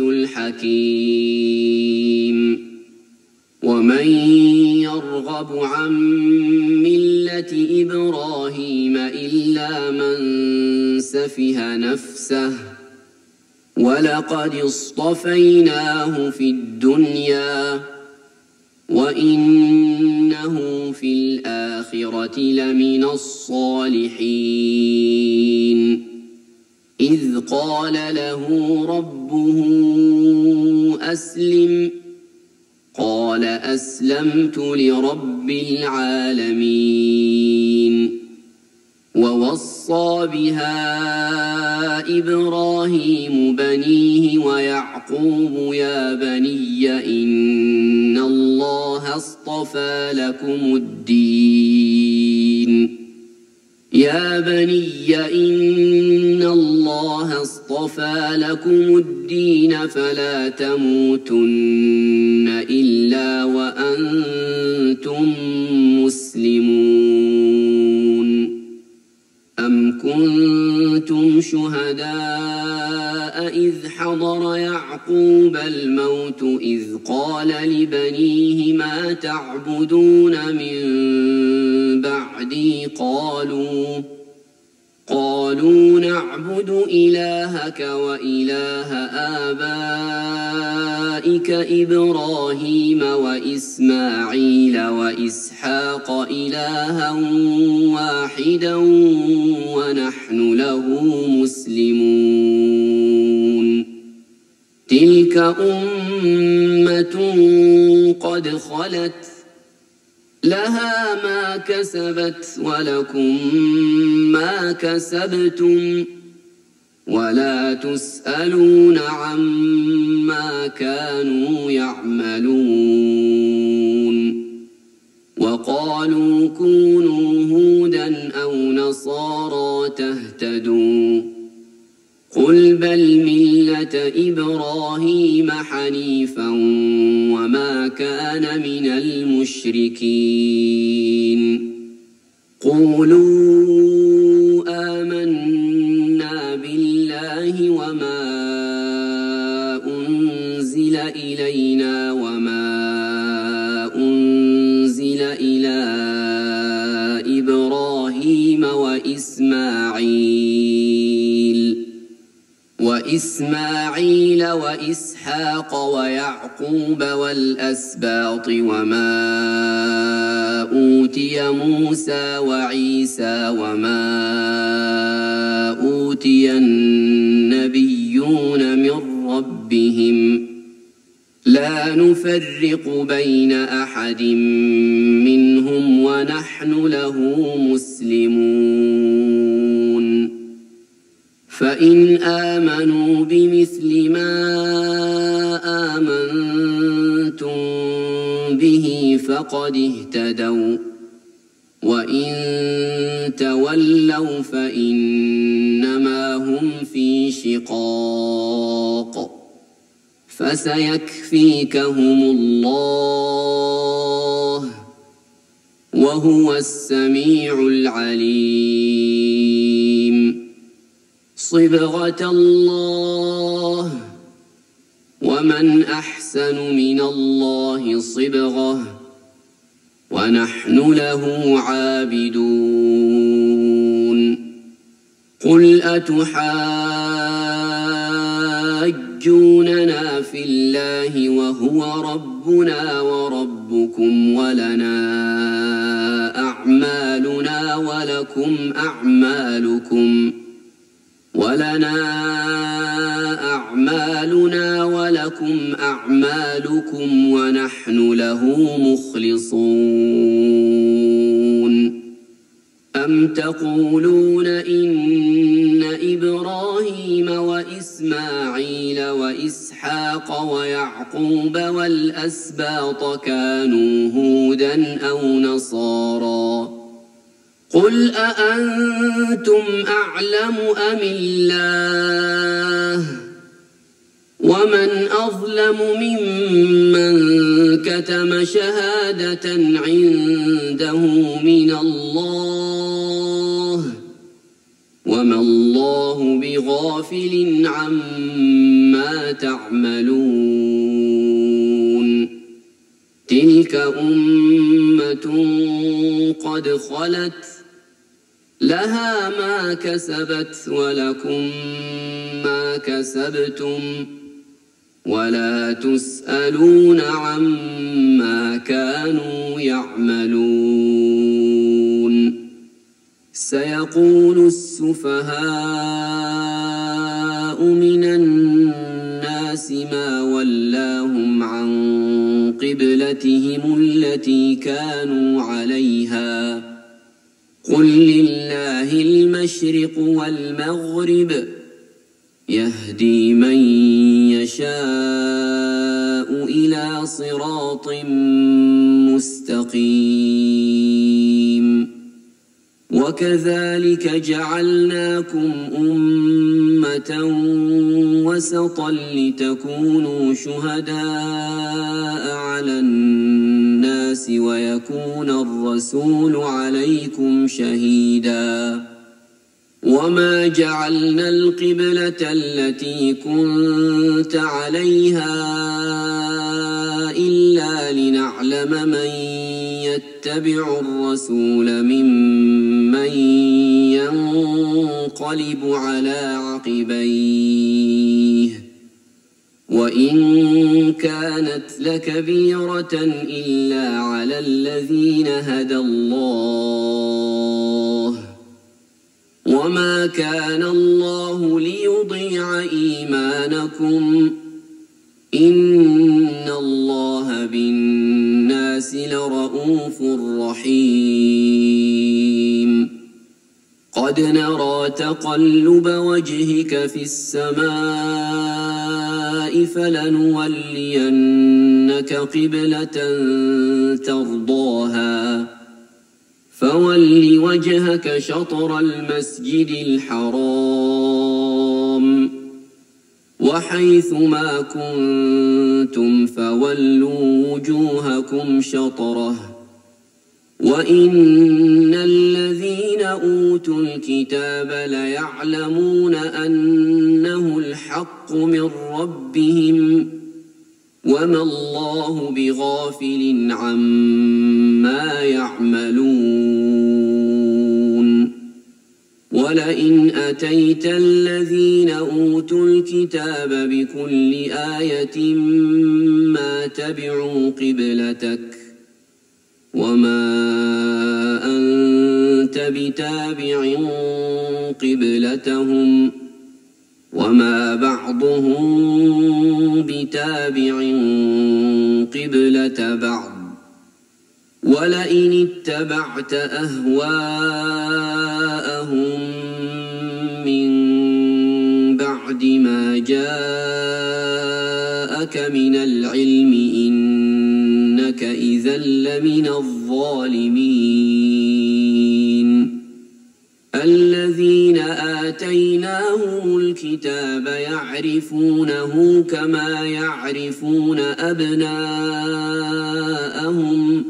الحكيم ومن يرغب عن ملة إبراهيم إلا من سفه نفسه ولقد اصطفيناه في الدنيا وإنه في الآخرة لمن الصالحين إذ قال له ربه أسلم قال أسلمت لرب العالمين ووصى بها إبراهيم بنيه ويعقوب يا بني إن الله اصطفى لكم الدين يا بني إن الله اصطفى لكم الدين فلا تموتن إلا وأنتم مسلمون أم كنتم شهداء إذ حضر يعقوب الموت إذ قال لبنيه ما تعبدون من بعدي قالوا قالوا نعبد إلهك وإله آبائك إبراهيم وإسماعيل وإسحاق إلها واحدا ونحن له مسلمون تلك أمة قد خلت لها ما كسبت ولكم ما كسبتم ولا تسألون عما كانوا يعملون وقالوا كونوا هودا أو نصارى تهتدوا قل بل ملة إبراهيم حنيفا وما كان من المشركين قولوا آمنا بالله وما أنزل إلينا وما أنزل إلى إبراهيم وإسماعيل وإسماعيل وإسحاق ويعقوب والأسباط وما أوتي موسى وعيسى وما أوتي النبيون من ربهم لا نفرق بين أحد منهم ونحن له مسلمون فإن آمنوا بمثل ما آمنتم به فقد اهتدوا وإن تولوا فإنما هم في شقاق فسيكفيكهم الله وهو السميع العليم صبغة الله ومن أحسن من الله صبغة ونحن له عابدون قل أتحاجوننا في الله وهو ربنا وربكم ولنا أعمالنا ولكم أعمالكم ولنا أعمالنا ولكم أعمالكم ونحن له مخلصون أم تقولون إن إبراهيم وإسماعيل وإسحاق ويعقوب والأسباط كانوا هودا أو نصارى قل أأنتم أعلم أم الله ومن أظلم ممن كتم شهادة عنده من الله وما الله بغافل عما تعملون تلك أمة قد خلت لها ما كسبت ولكم ما كسبتم ولا تسألون عما كانوا يعملون سيقول السفهاء من الناس ما ولاهم عن قبلتهم التي كانوا عليها قل لله المشرق والمغرب يهدي من يشاء إلى صراط مستقيم وكذلك جعلناكم أمة وسطا لتكونوا شهداء على الناس ويكون الرسول عليكم شهيدا وما جعلنا القبلة التي كنت عليها إلا لنعلم من يتبع الرسول ممن ينقلب على عقبيه وإن كانت لكبيرة إلا على الذين هدى الله وما كان الله ليضيع إيمانكم إن الله بالناس لرءوف رحيم قد نرى تقلب وجهك في السماء فلنولينك قبلة ترضاها فول وجهك شطر المسجد الحرام وحيث ما كنتم فولوا وجوهكم شطره وإن الذين أوتوا الكتاب ليعلمون أنه الحق من ربهم وما الله بغافل عما يعملون ولئن أتيت الذين أوتوا الكتاب بكل آية ما تبعوا قبلتك وما أنت بتابع قبلتهم وما بعضهم بتابع قبلة بعض ولئن اتبعت أهواءهم من بعد ما جاءك من العلم إنك إذا لمن الظالمين الذين آتيناهم الكتاب يعرفونه كما يعرفون أبناءهم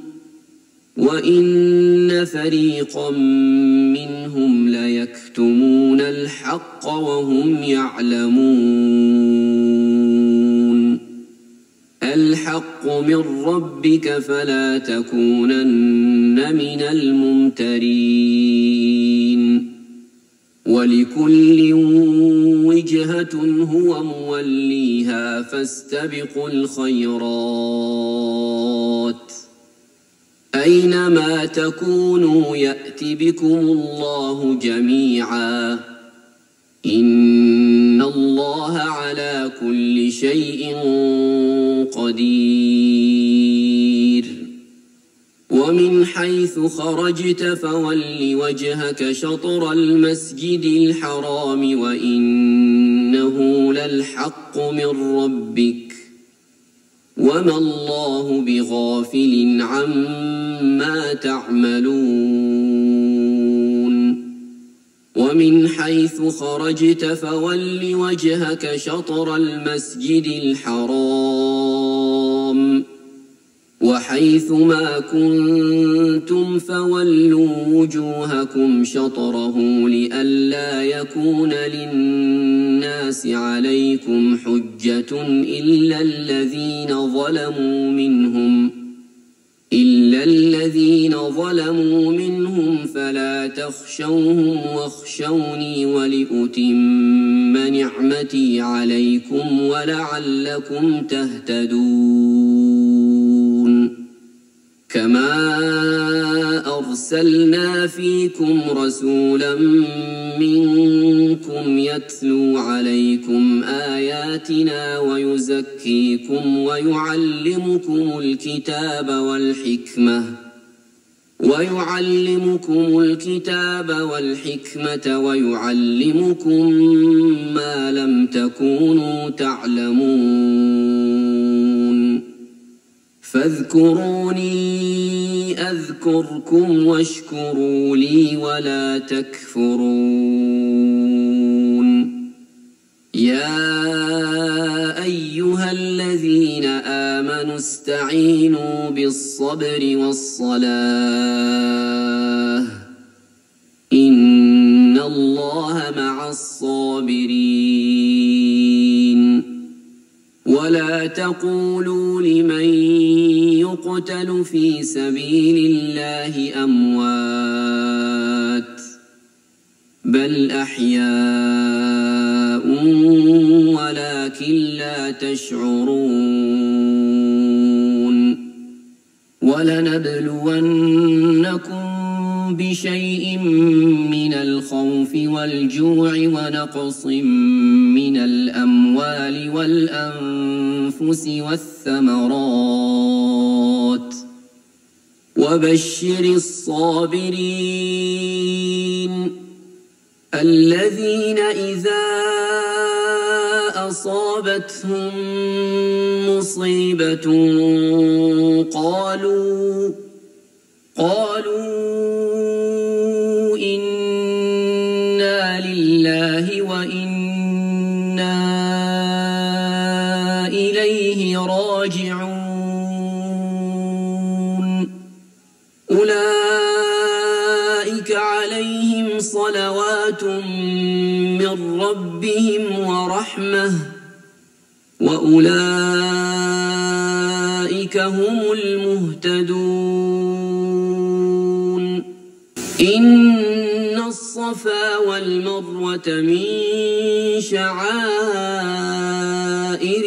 وإن فريقا منهم ليكتمون الحق وهم يعلمون الحق من ربك فلا تكونن من الممترين ولكل وجهة هو موليها فاستبقوا الخيرات أينما تكونوا يأت بكم الله جميعا إن الله على كل شيء قدير ومن حيث خرجت فول وجهك شطر المسجد الحرام وإنه للحق من ربك وما الله بغافل عما تعملون ومن حيث خرجت فول وجهك شطر المسجد الحرام وحيث ما كنتم فولوا وجوهكم شطره لئلا يكون للناس عليكم حجة إلا الذين ظلموا منهم إلا الذين ظلموا منهم فلا تخشوهم واخشوني ولأتم نعمتي عليكم ولعلكم تهتدون كما أرسلنا فيكم رسولا منكم يتلو عليكم آياتنا ويزكيكم ويعلمكم الكتاب والحكمة ويعلمكم الكتاب والحكمة ويعلمكم ما لم تكونوا تعلمون فاذكروني أذكركم واشكروا لي ولا تكفرون يا أيها الذين آمنوا استعينوا بالصبر والصلاة إن الله مع الصابرين ولا تقولوا لمن يقتل في سبيل الله أموات بل أحياء ولكن لا تشعرون ولنبلونكم بشيء من الخوف والجوع ونقص من الأموال والأنفس والثمرات وبشر الصابرين الذين إذا أصابتهم مصيبة قالوا قالوا إنا لله وإنا إليه راجعون أولئك عليهم صلوات من ربهم ورحمة وأولئك هم المهتدون إن الصفا والمروة من شعائر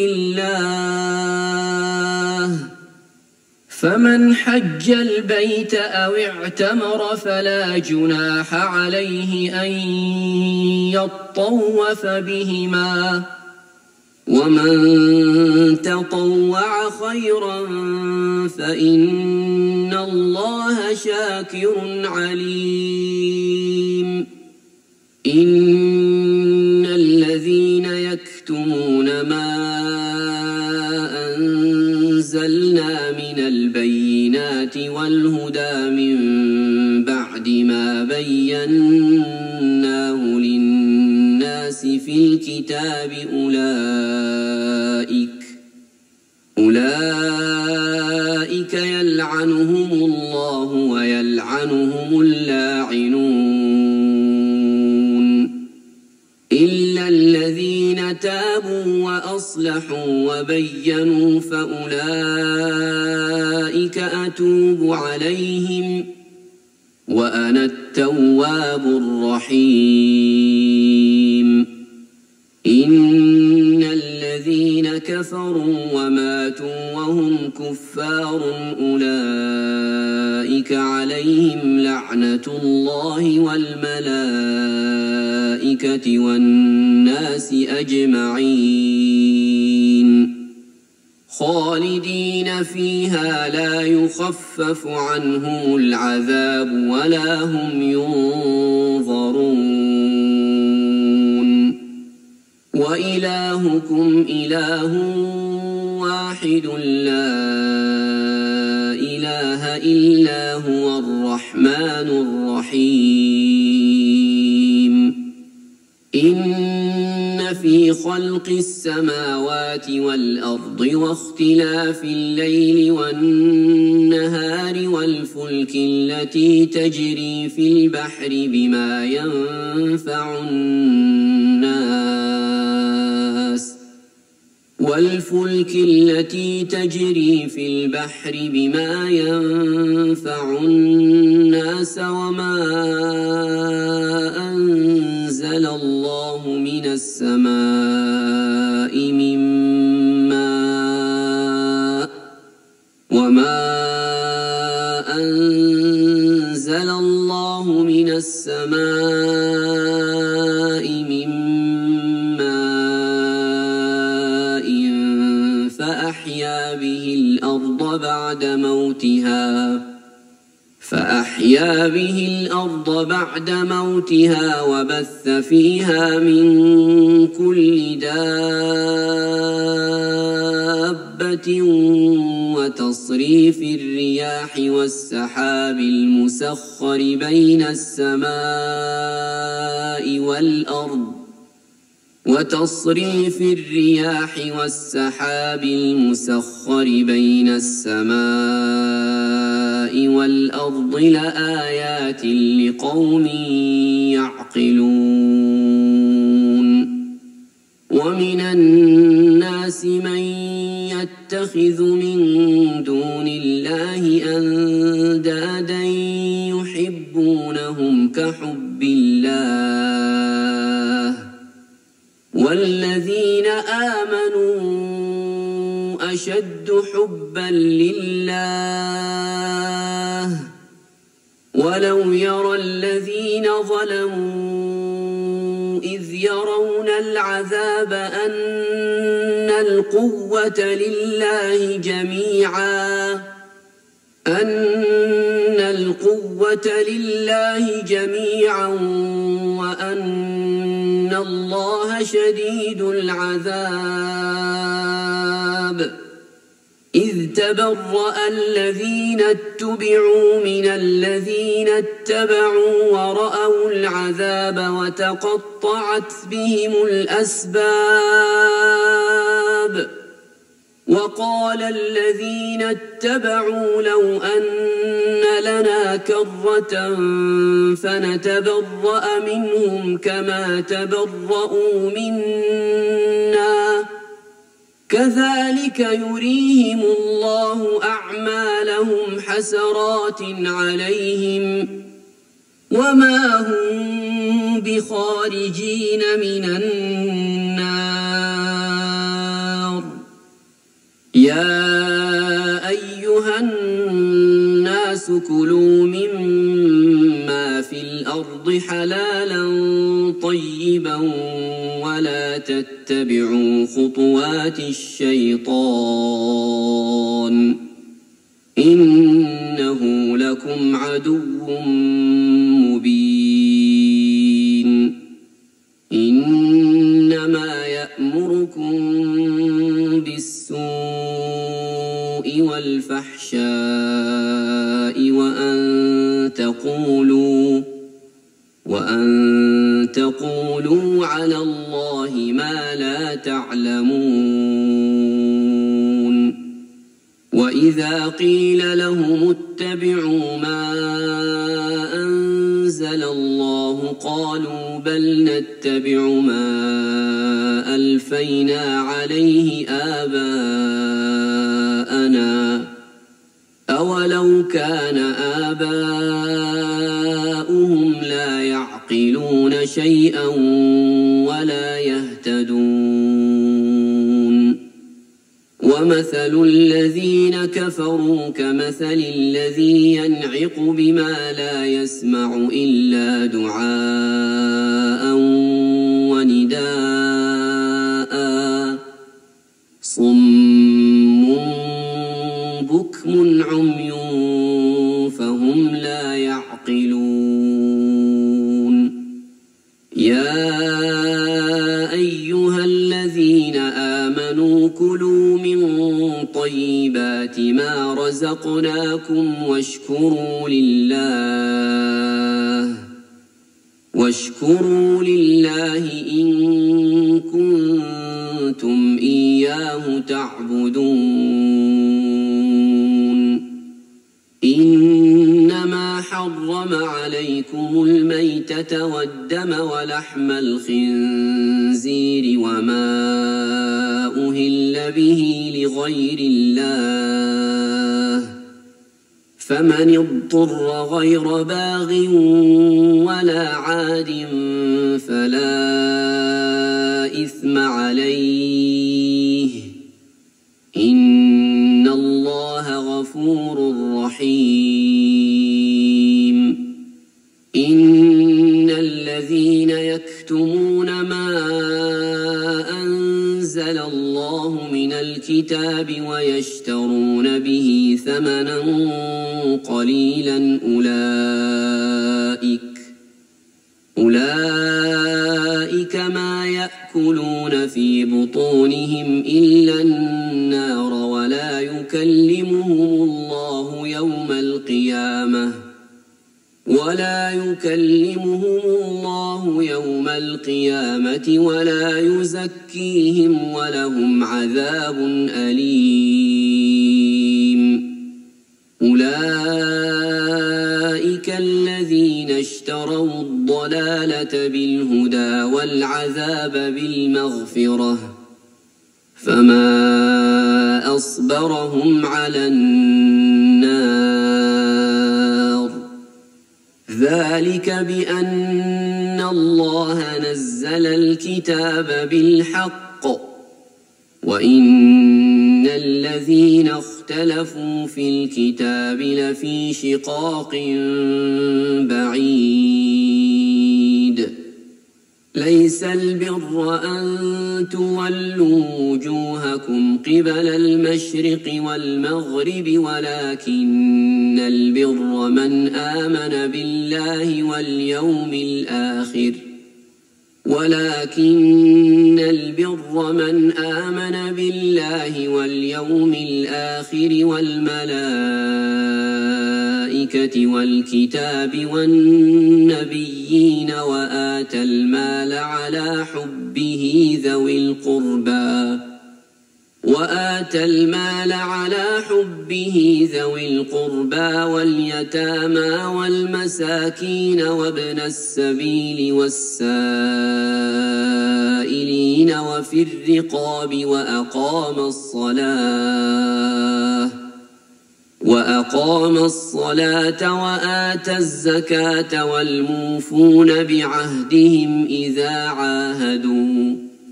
الله فمن حج البيت أو اعتمر فلا جناح عليه أن يطوف بهما ومن تطوع خيرا فإن الله شاكر عليم إن الذين يكتمون ما أنزلنا من البينات والهدى من بعد ما بيناه للناس في الكتاب أولئك أولئك يلعنهم الله ويلعنهم اللاعنون إلا الذين تابوا وأصلحوا وبينوا فأولئك أتوب عليهم وأنا التواب الرحيم إن الذين كفروا وماتوا وهم كفار أولئك عليهم لعنة الله والملائكة والناس أجمعين خالدين فيها لا يخفف عنهم العذاب ولا هم ينظرون وإلهكم إله واحد لا إله إلا هو الرحمن الرحيم إن في خلق السماوات والأرض واختلاف الليل والنهار والفلك التي تجري في البحر بما ينفع الناس والفلك التي تجري في البحر بما ينفع الناس وما أنزل الله من السماء من ماء وما أنزل الله من السماء من ماء فأحيا به الأرض بعد موتها فأحيا به الأرض بعد موتها وبث فيها من كل دابة وتصريف الرياح والسحاب المسخر بين السماء والأرض وتصريف الرياح والسحاب المسخر بين السماء والأرض لآيات لقوم يعقلون ومن الناس من يتخذ من دون الله أندادا يحبونهم كحب الله والذين آمنوا أشد حبا لله ولو يرى الذين ظلموا إذ يرون العذاب أن القوة لله جميعا أن القوة لله جميعا وأن الله شديد العذاب إذ تبرأ الذين اتبعوا من الذين اتبعوا ورأوا العذاب وتقطعت بهم الأسباب وقال الذين اتبعوا لو أن لنا كرة فنتبرأ منهم كما تبرأوا منا كذلك يريهم الله أعمالهم حسرات عليهم وما هم بخارجين من النار يا أيها الناس كلوا مما في الأرض حلالا طيبا ولا تتبعوا خطوات الشيطان إنه لكم عدو مبين إنما يأمركم بالسوء والفحشاء وأن تقولوا وأن تقولوا على الله ما لا تعلمون وإذا قيل لهم اتبعوا ما أنزل الله قالوا بل نتبع ما ألفينا عليه آباءنا أولو كان آباؤهم لا يعقلون شيئا ولا يهتدون ومثل الذين كفروا كمثل الذي ينعق بما لا يسمع إلا دعاء ونداء صم بكم عمي فهم لا يعقلون يا أيها الذين آمنوا كلوا من طيبات ما رزقناكم واشكروا لله واشكروا لله إن كنتم إياه تعبدون إنما حرم عليكم الميتة والدم ولحم الخنزير وما أهل به لغير الله فمن اضطر غير باغ ولا عاد فلا إثم عليه إن الله غفور رحيم إن الذين يكتمون ما أنزل الله من الكتاب ويشترون به ثمنا قليلا أولئك أولئك ما يأكلون في بطونهم إلا النار ولا يكلمهم الله يوم القيامة ولا يكلمهم الله يوم القيامة ولا يزكيهم ولهم عذاب أليم أولئك الذين اشتروا الضلالة بالهدى والعذاب بالمغفرة فما أصبرهم على النار ذلك بأن الله نزل الكتاب بالحق وإن الذين اختلفوا في الكتاب لفي شقاق بعيد ليس البر أن تولوا وجوهكم قبل المشرق والمغرب ولكن البر من آمن بالله واليوم الآخر ولكن البر من آمن بالله واليوم الآخر والملائكة والكتاب والنبيين وآتى المال على حبه ذوي القربى وآتى المال على حبه ذوي القربى واليتامى والمساكين وابن السبيل والسائلين وفي الرقاب وأقام الصلاة وأقام الصلاة وآتى الزكاة والموفون بعهدهم إذا عاهدوا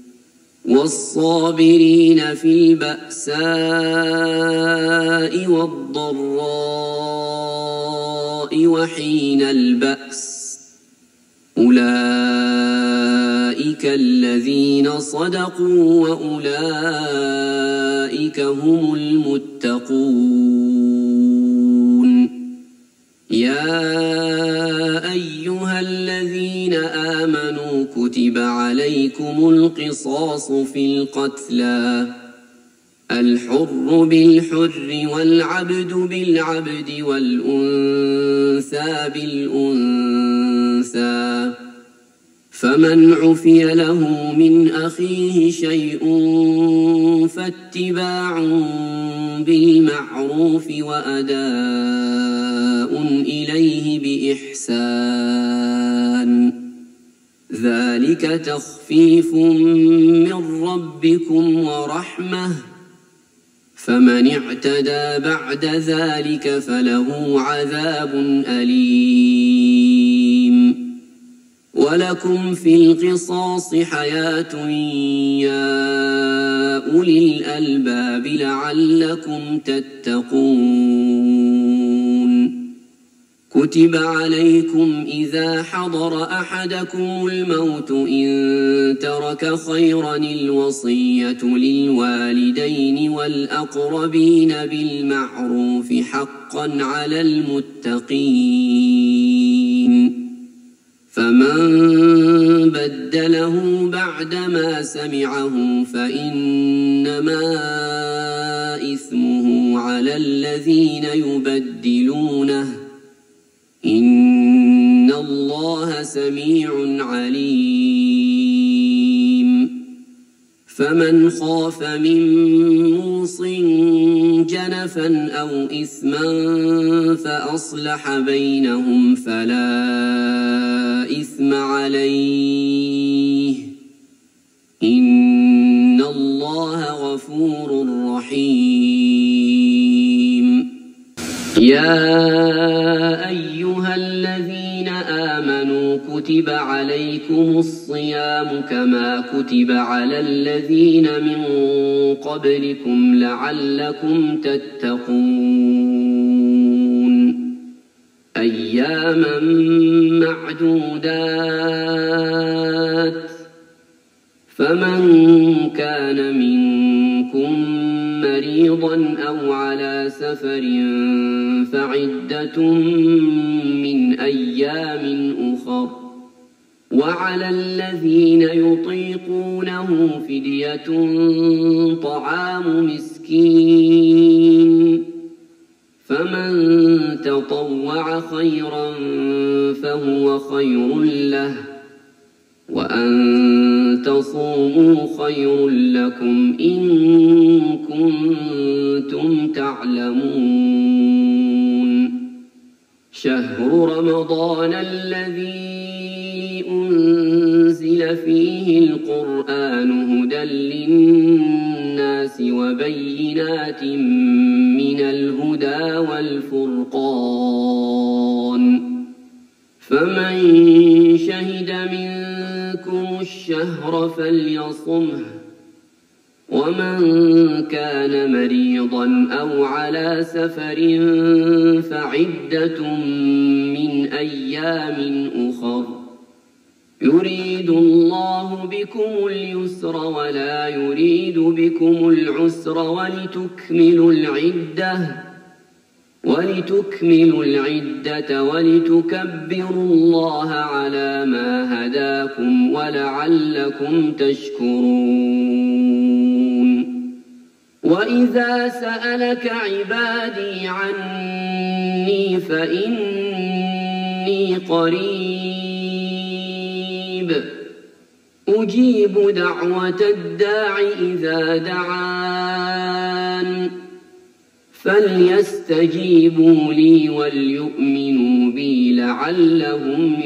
والصابرين في البأساء والضراء وحين البأس أولئك الذين صدقوا وأولئك هم المتقون يا أيها الذين آمنوا كتب عليكم القصاص في القتلى الحر بالحر والعبد بالعبد والأنثى بالأنثى فمن عفي له من أخيه شيء فاتباع بالمعروف وأداء إليه بإحسان ذلك تخفيف من ربكم ورحمة فمن اعتدى بعد ذلك فله عذاب أليم ولكم في القصاص حياة يا أولي الألباب لعلكم تتقون كتب عليكم إذا حضر أحدكم الموت إن ترك خيرا الوصية للوالدين والأقربين بالمعروف حقا على المتقين فمن بدله بعدما سمعه فإنما إثمه على الذين يبدلونه إن الله سميع فمن خاف من موص جنفا أو إثما فأصلح بينهم فلا إثم عليه إن الله غفور رحيم. يا أيها الذين آمنوا كتب عليكم الصيام كما كتب على الذين من قبلكم لعلكم تتقون أياما معدودات فمن كان منكم مريضا أو على سفر فعدة من أيام أخر وعلى الذين يطيقونه فدية طعام مسكين فمن تطوع خيرا فهو خير له وأن تصوموا خير لكم إن كنتم تعلمون. شهر رمضان الذي أنزل فيه القرآن هدى للناس وبينات من الهدى والفرقان فمن شهد منكم الشهر فليصمه ومن كان مريضا أو على سفر فعدة من أيام أخر يريد الله بكم اليسر ولا يريد بكم العسر ولتكملوا العدة ولتكملوا العدة ولتكبروا الله على ما هداكم ولعلكم تشكرون. وإذا سألك عبادي عني فإني قريب أجيب دعوة الداع إذا دعان فليستجيبوا لي وليؤمنوا بي لعلهم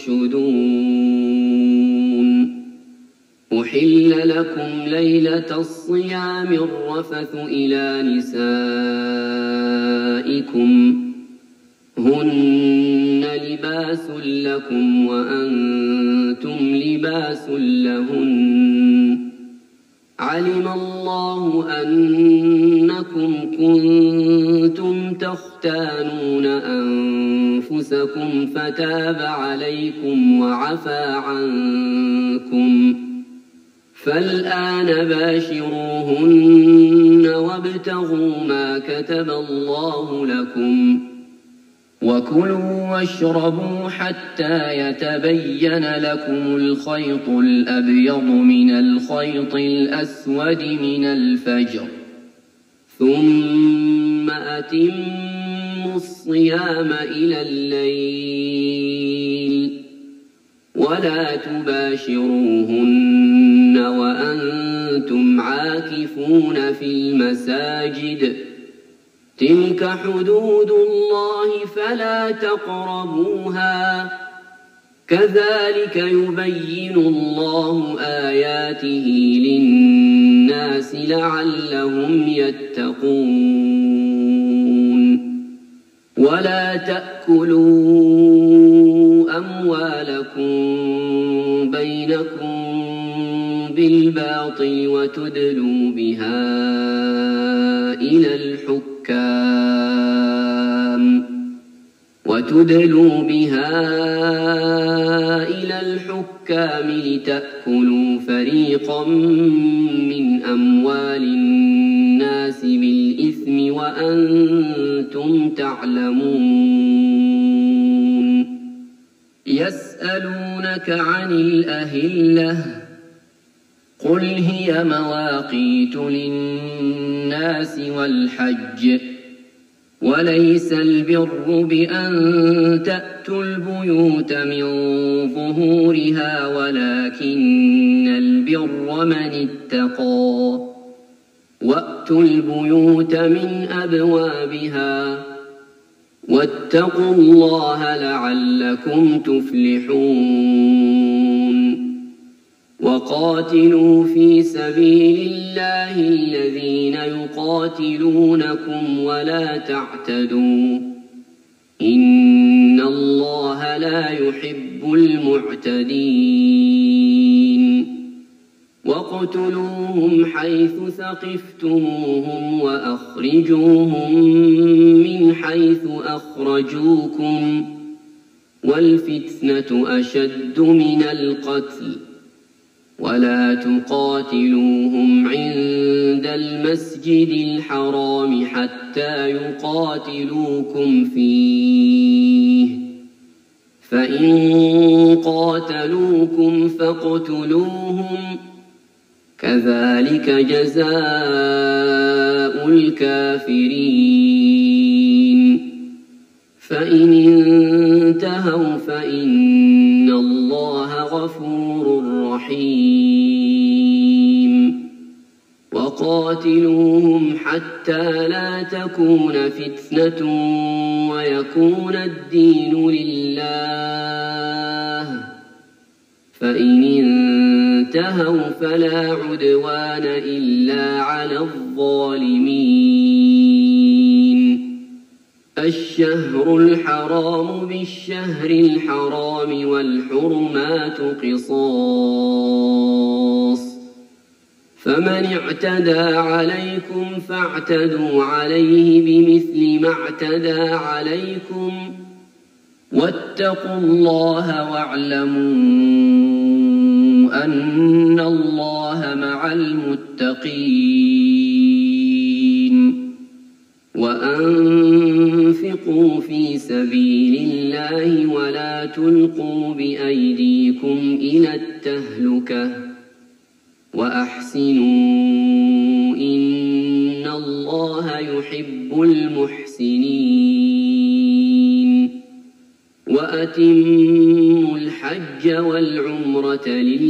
يرشدون. أحل لكم ليلة الصيام الرفث إلى نسائكم هن لباس لكم وأنتم لباس لهن علم الله أنكم كنتم تختانون أنفسكم فتاب عليكم وعفى عنكم فالآن باشروهن وابتغوا ما كتب الله لكم وكلوا واشربوا حتى يتبين لكم الخيط الأبيض من الخيط الأسود من الفجر ثم أتموا الصيام إلى الليل ولا تباشروهن وأنتم عاكفون في المساجد تلك حدود الله فلا تقربوها كذلك يبين الله آياته للناس لعلهم يتقون. ولا تأكلوا أموالكم بينكم بالباطل وتدلوا بها إلى الحكام وتدلوا بها إلى الحكام لتأكلوا فريقا من أموال الناس بالإثم وأنتم تعلمون. يسألونك عن الأهلة قل هي مواقيت للناس والحج وليس البر بأن تأتوا البيوت من ظهورها ولكن البر من اتقى وأتوا البيوت من أبوابها واتقوا الله لعلكم تفلحون وقاتلوا في سبيل الله الذين يقاتلونكم ولا تعتدوا إن الله لا يحب المعتدين واقتلوهم حيث ثقفتموهم وأخرجوهم من حيث أخرجوكم والفتنة أشد من القتل ولا تقاتلوهم عند المسجد الحرام حتى يقاتلوكم فيه فإن قاتلوكم فاقتلوهم كذلك جزاء الكافرين فإن انتهوا فإن الله غفور رحيم وقاتلوهم حتى لا تكون فتنة ويكون الدين لله فإن انتهوا فلا عدوان إلا على الظالمين الشهر الحرام بالشهر الحرام والحرمات قصاص فمن اعتدى عليكم فاعتدوا عليه بمثل ما اعتدى عليكم واتقوا الله واعلموا أن الله مع المتقين وأنفقوا في سبيل الله ولا تلقوا بأيديكم إلى التهلكة وأحسنوا إن الله يحب المحسنين وأتموا الحج والعمرة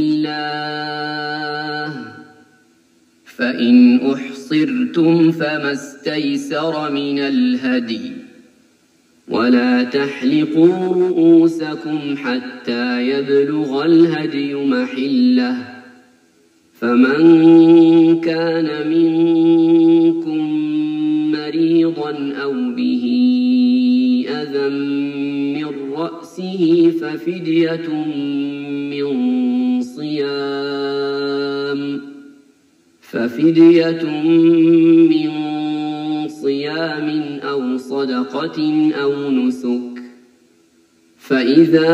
لله فإن أحصرتم فما استيسر من الهدي ولا تحلقوا رؤوسكم حتى يبلغ الهدي محله فمن كان منكم مريضا أو به أذى من رأسه ففدية من صيام ففدية من صيام أو صدقة أو نسك فإذا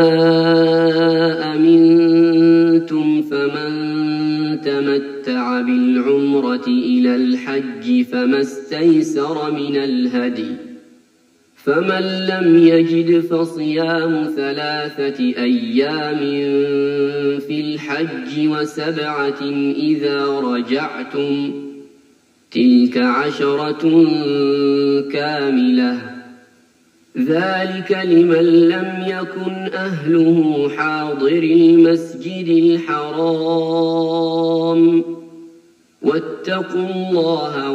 أمنتم فمن تمتع بالعمرة إلى الحج فما استيسر من الهدي فمن لم يجد فصيام ثلاثة أيام في الحج وسبعة إذا رجعتم تلك عشرة كاملة ذلك لمن لم يكن أهله حاضر المسجد الحرام واتقوا الله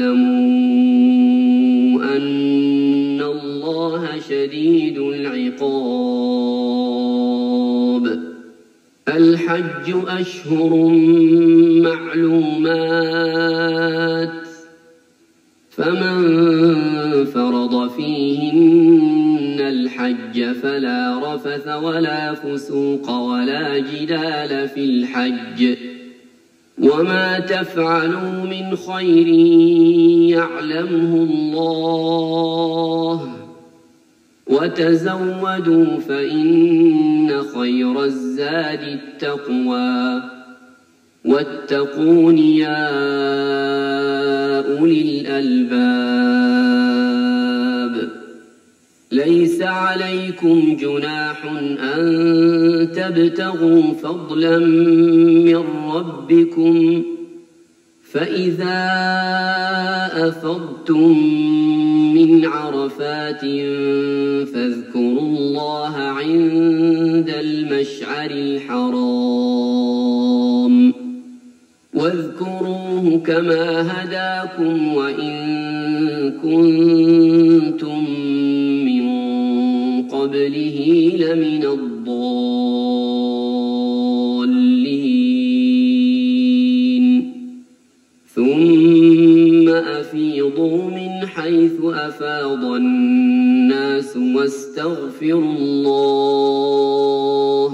واعلموا أن الله شديد العقاب الحج أشهر معلومات فمن فرض فيهن الحج فلا رفث ولا فسوق ولا جدال في الحج وما تفعلوا من خير يعلمه الله وتزودوا فإن خير الزاد التقوى واتقون يا أولي الألباب ليس عليكم جناح أن تبتغوا فضلا من ربكم فإذا أفضتم من عرفات فاذكروا الله عند المشعر الحرام واذكروه كما هداكم وإن كنتم من قبله لمن الضالين ثم أفيضوا من حيث أفاض الناس واستغفروا الله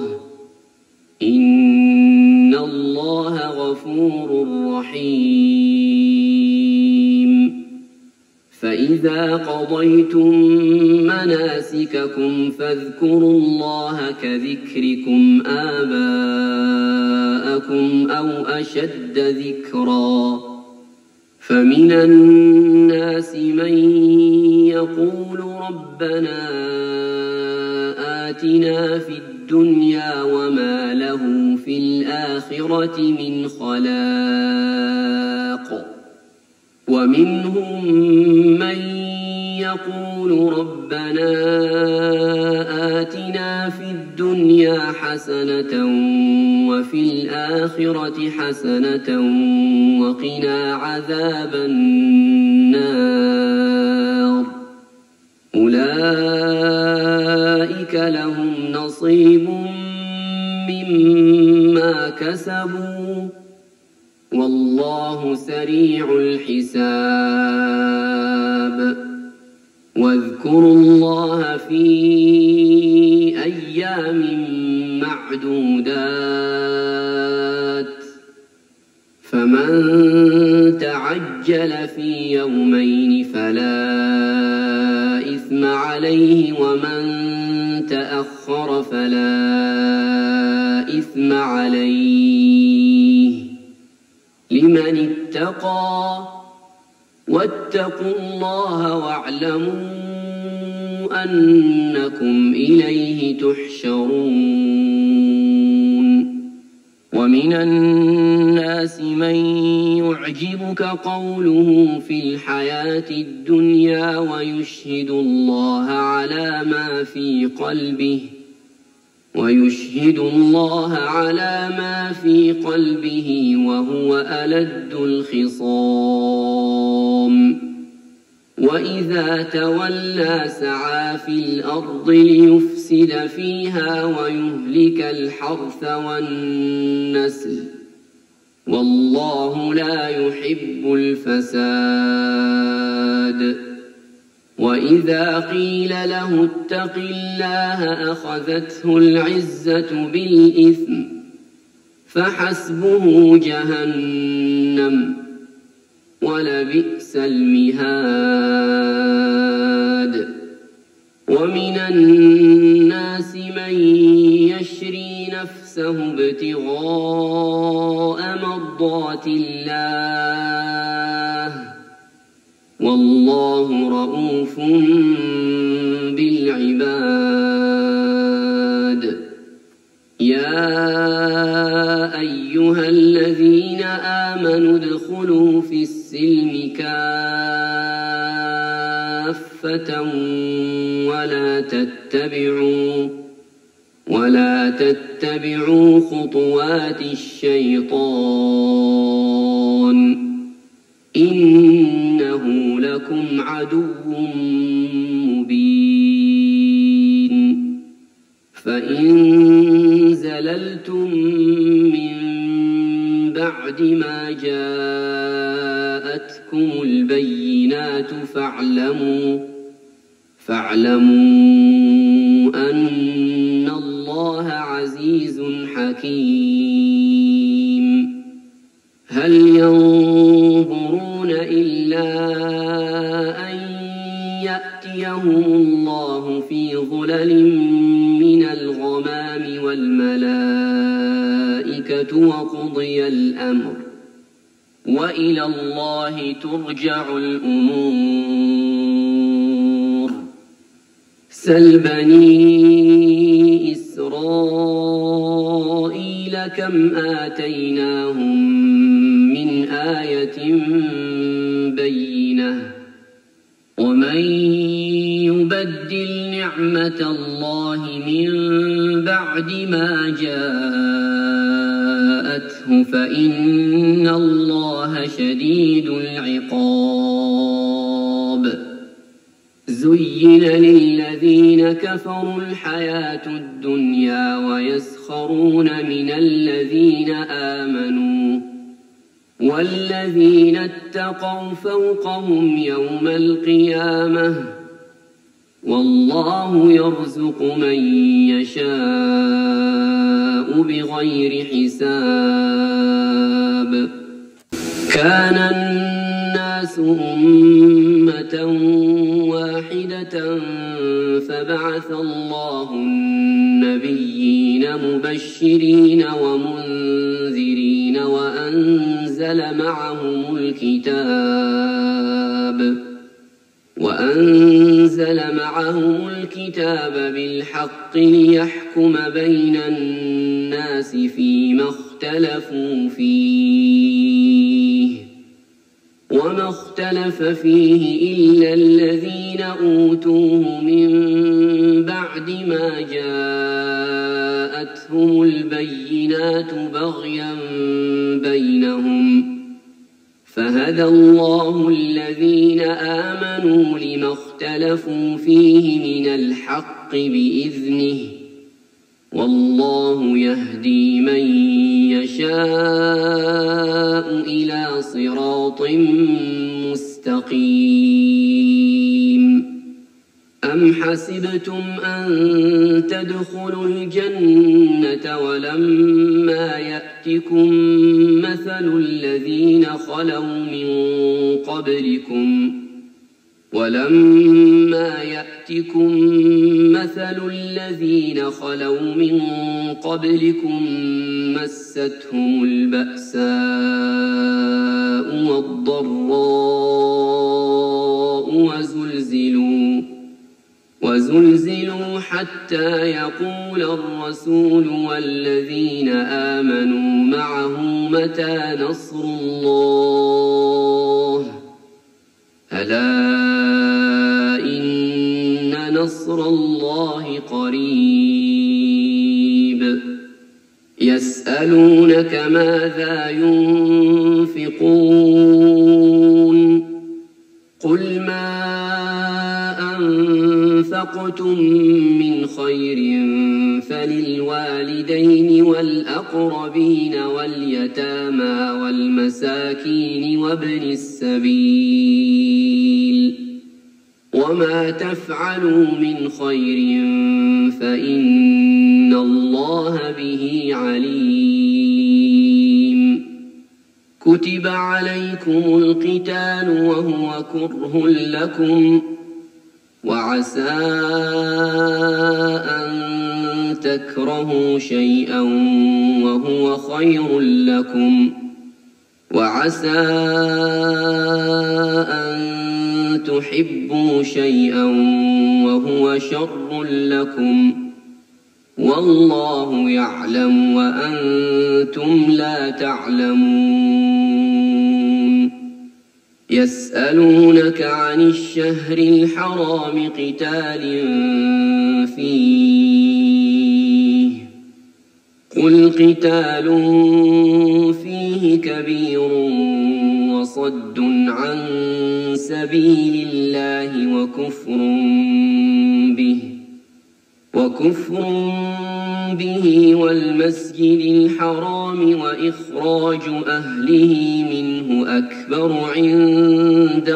إن الله غفور رحيم فإذا قضيتم مناسككم فاذكروا الله كذكركم آباءكم أو أشد ذكرا فمن الناس من يقول ربنا آتنا في الدنيا وما له في الآخرة من خلاق ومنهم من يقول ربنا آتنا في الدنيا حسنة وفي الآخرة حسنة وقنا عذاب النار أولئك لهم نصيب مما كسبوا والله سريع الحساب واذكروا الله في أيام معدودات فمن تعجل في يومين فلا إثم عليه ومن تأخر فلا إثم عليه لمن اتقى واتقوا الله واعلموا أنكم إليه تحشرون ومن الناس من يعجبك قوله في الحياة الدنيا ويشهد الله على ما في قلبه ويشهد الله على ما في قلبه وهو ألد الخصام وإذا تولى سعى في الأرض ليفسد فيها ويهلك الحرث والنسل والله لا يحب الفساد وإذا قيل له اتق الله أخذته العزة بالإثم فحسبه جهنم ولبئس المهاد ومن الناس من يشري نفسه ابتغاء مرضات الله والله رؤوف بالعباد يا أيها الذين آمنوا ادخلوا في السلم كافة ولا تتبعوا ولا تتبعوا خطوات الشيطان إنه لكم عدو مبين فإن زللتم من بعد ما جاءتكم البينات فاعلموا فاعلموا أن الله عزيز حكيم هل ينظرون إلا أن يأتيهم الله في ظلل من الغمام والملائكة وقضي الأمر وإلى الله ترجع الأمور سل بني إسرائيل كم آتيناهم من آية بينة ومن يبدل نعمة الله من بعد ما جاءته فإن الله شديد العقاب زين للذين كفروا الحياة الدنيا ويسخرون من الذين آمنوا والذين اتقوا فوقهم يوم القيامة والله يرزق من يشاء بغير حساب كان الناس أمة واحدة فبعث الله النبيين مبشرين ومنذرين وأنزل معهم الكتاب وأنزل معهم الكتاب بالحق ليحكم بين الناس فيما اختلفوا فيه وما اختلف فيه إلا الذين أوتوه من بعد ما جاءتهم البينات بغيا بينهم فهدى الله الذين آمنوا لما اختلفوا فيه من الحق بإذنه والله يهدي من يشاء إلى صراط مستقيم أم حسبتم أن تدخلوا الجنة ولما يأتكم مثل الذين خلوا من قبلكم ولما يأتكم مثل الذين خلوا من قبلكم مستهم البأساء والضراء وزلزلوا وزلزلوا حتى يقول الرسول والذين آمنوا معه متى نصر الله ألا إن نصر الله قريب يسألونك ماذا ينفقون قل ما أنفقتم من خير فللوالدين والأقربين واليتامى والمساكين وابن السبيل وما تفعلوا من خير فإن الله به عليم كتب عليكم القتال وهو كره لكم وعسى أن تكرهوا شيئا وهو خير لكم وعسى أن تحبوا شيئا وهو شر لكم والله يعلم وأنتم لا تعلمون يسألونك عن الشهر الحرام قتال فيه قل قتال فيه كبير وصد عن سبيل الله وكفر به وكفر به والمسجد الحرام وإخراج أهله منه أكبر عند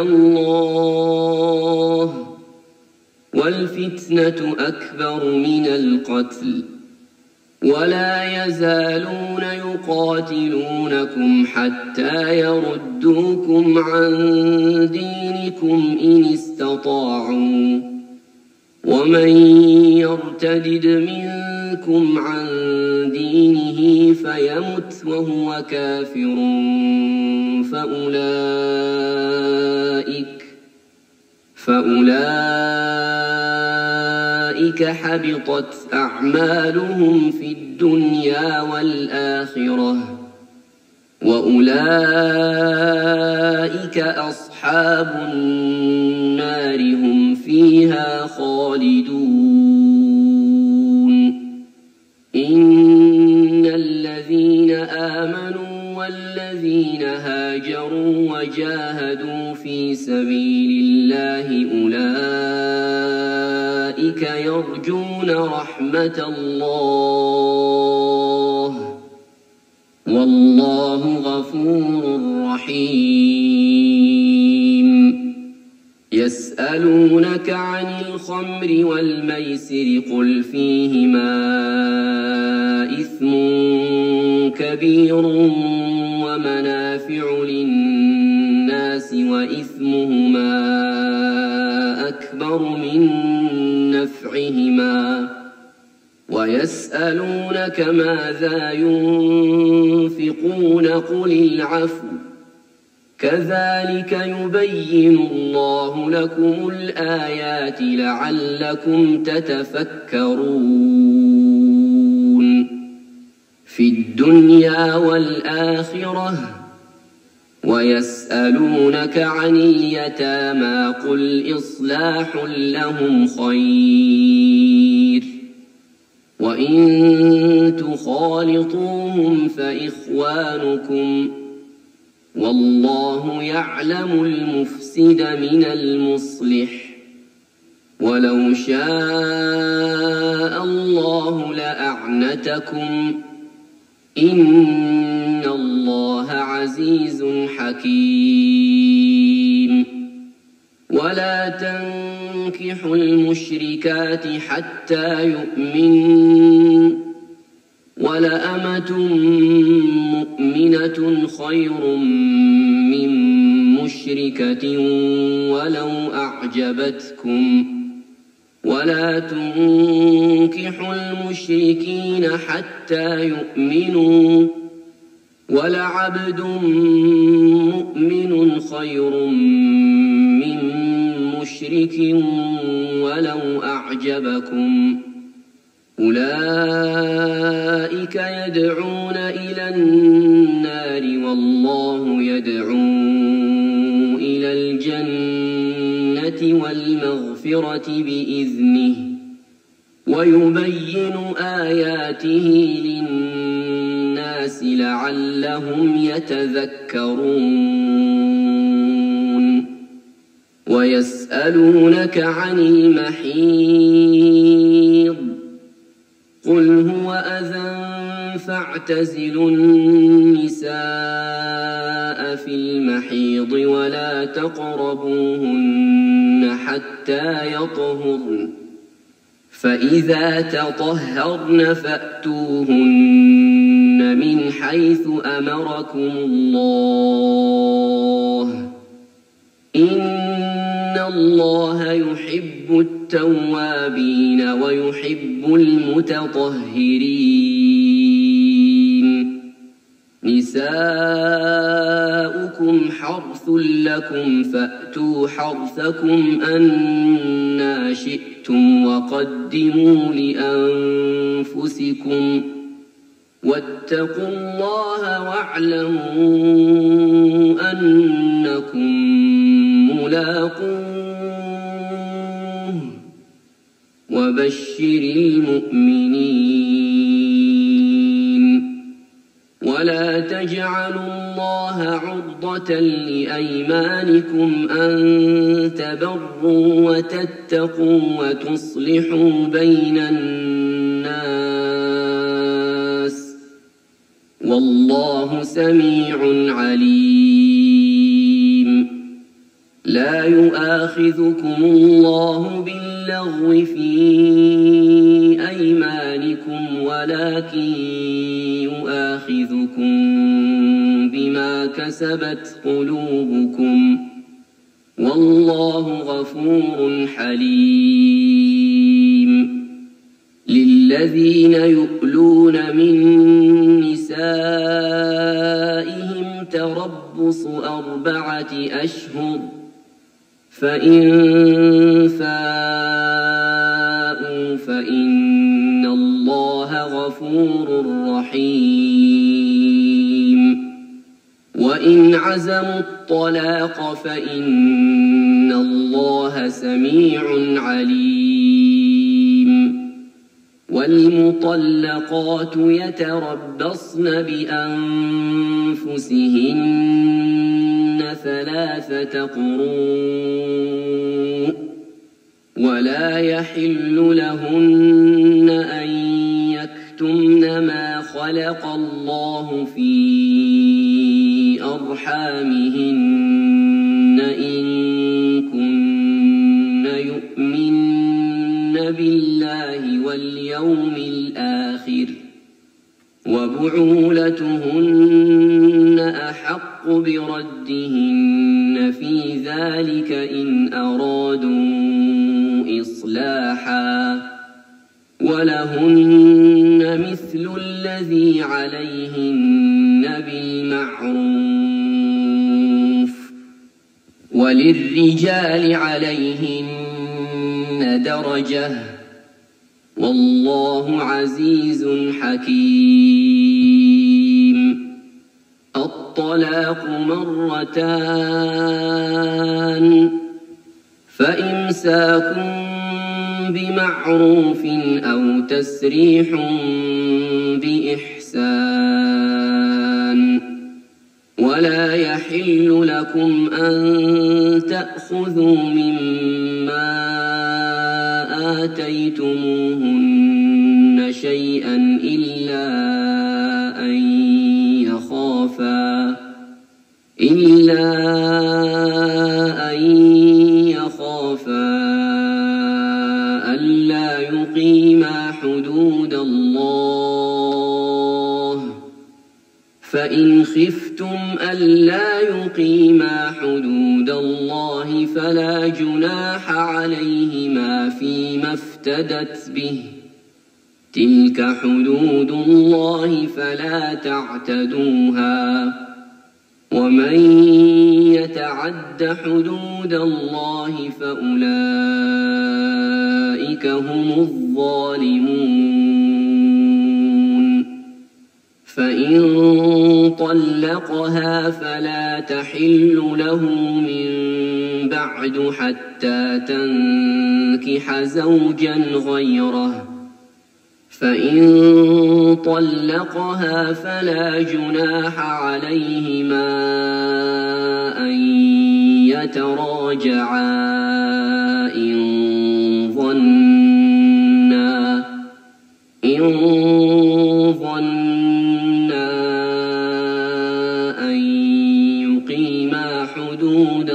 الله والفتنة أكبر من القتل ولا يزالون يقاتلونكم حتى يردوكم عن دينكم إن استطاعوا ومن يرتدد منكم عن دينه فيمت وهو كافر فأولئك فأولئك حبطت أعمالهم في الدنيا والآخرة وأولئك أصحاب النار هم فيها خالدون. إن الذين آمنوا والذين هاجروا وجاهدوا في سبيل الله أولئك يرجون رحمة الله والله غفور رحيم. يسألونك عن الخمر والميسر قل فيهما إثم كبير ومنافع للناس وإثمهما أكبر من نفعهما ويسألونك ماذا ينفقون قل العفو كذلك يبين الله لكم الآيات لعلكم تتفكرون في الدنيا والآخرة. ويسألونك عن اليتامى قل إصلاح لهم خير وإن تخالطوهم فإخوانكم والله يعلم المفسد من المصلح ولو شاء الله لأعنتكم إن الله عزيز حكيم. ولا تنكحوا المشركات حتى يؤمنوا ولأمة مؤمنة خير من مشركة ولو أعجبتكم ولا تنكحوا المشركين حتى يؤمنوا ولعبد مؤمن خير من مشرك ولو أعجبكم أولئك يدعون إلى النار والله يدعو إلى الجنة والمغفرة بإذنه ويبين آياته للناس لعلهم يتذكرون. ويسألونك عن المحيض قل هو أذى فاعتزلوا النساء في المحيض ولا تقربوهن حتى يطهرن فإذا تطهرن فأتوهن من حيث أمركم الله إن الله يحب التوابين ويحب المتطهرين. نساؤكم حرث لكم فأتوا حرثكم أنى شئتم وقدموا لأنفسكم واتقوا الله واعلموا أنكم ملاقوه وبشر المؤمنين. ولا تجعلوا الله عرضة لأيمانكم أن تبروا وتتقوا وتصلحوا بين الناس والله سميع عليم. لا يؤاخذكم الله باللغو في أيمانكم ولكن يؤاخذكم بما كسبت قلوبكم والله غفور حليم. للذين يؤلون من نسائهم تربص أربعة أشهر فإن فاءوا فإن الله غفور رحيم. وإن عزموا الطلاق فإن الله سميع عليم والمطلقات يتربصن بأنفسهن ثلاثة قروء ولا يحل لهن أن يكتمن ما خلق الله في أرحامهن إن كن يؤمن بالله واليوم الآخر وبعولتهن أحق بردهن في ذلك إن أرادوا إصلاحا ولهن مثل الذي عليهن بالمعروف وللرجال عليهن درجة والله عزيز حكيم. الطلاق مرتان فإمساك بمعروف أو تسريح بإحسان ولا يحل لكم أن تأخذوا مما آتيتموهن شيئا إلا أن يخافا إلا أن يخافا ألا يقيما حدود الله فإن خفتم ألا يقيما حدود الله فلا جناح عليهما فيما افتدت به تلك حدود الله فلا تعتدوها ومن يتعد حدود الله فأولئك هم الظالمون. فإن طلقها فلا تحل له من بعد حتى تنكح زوجا غيره فإن طلقها فلا جناح عليهما أن يتراجعا إن ظنا إن ظنا أن يقيما حدود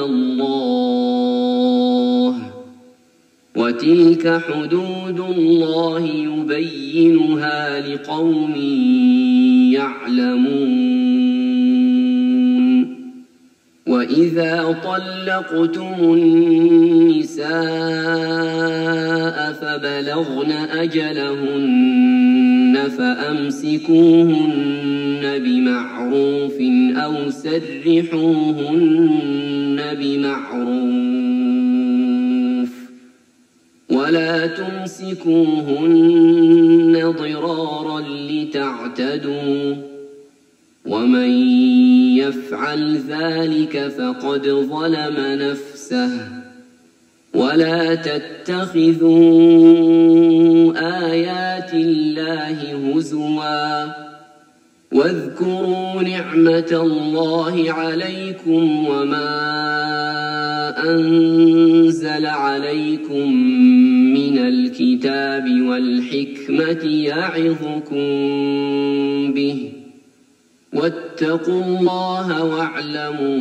الله وتلك حدود الله يبينها لقوم يعلمون. وإذا طلقتم النساء فبلغن أجلهن فأمسكوهن بمعروف أو سرحوهن بمعروف ولا تمسكوهن ضرارا لتعتدوا ومن يفعل ذلك فقد ظلم نفسه ولا تتخذوا آيات الله هزوا واذكروا نعمة الله عليكم وما أنزل عليكم من الكتاب والحكمة يعظكم به واتقوا الله واعلموا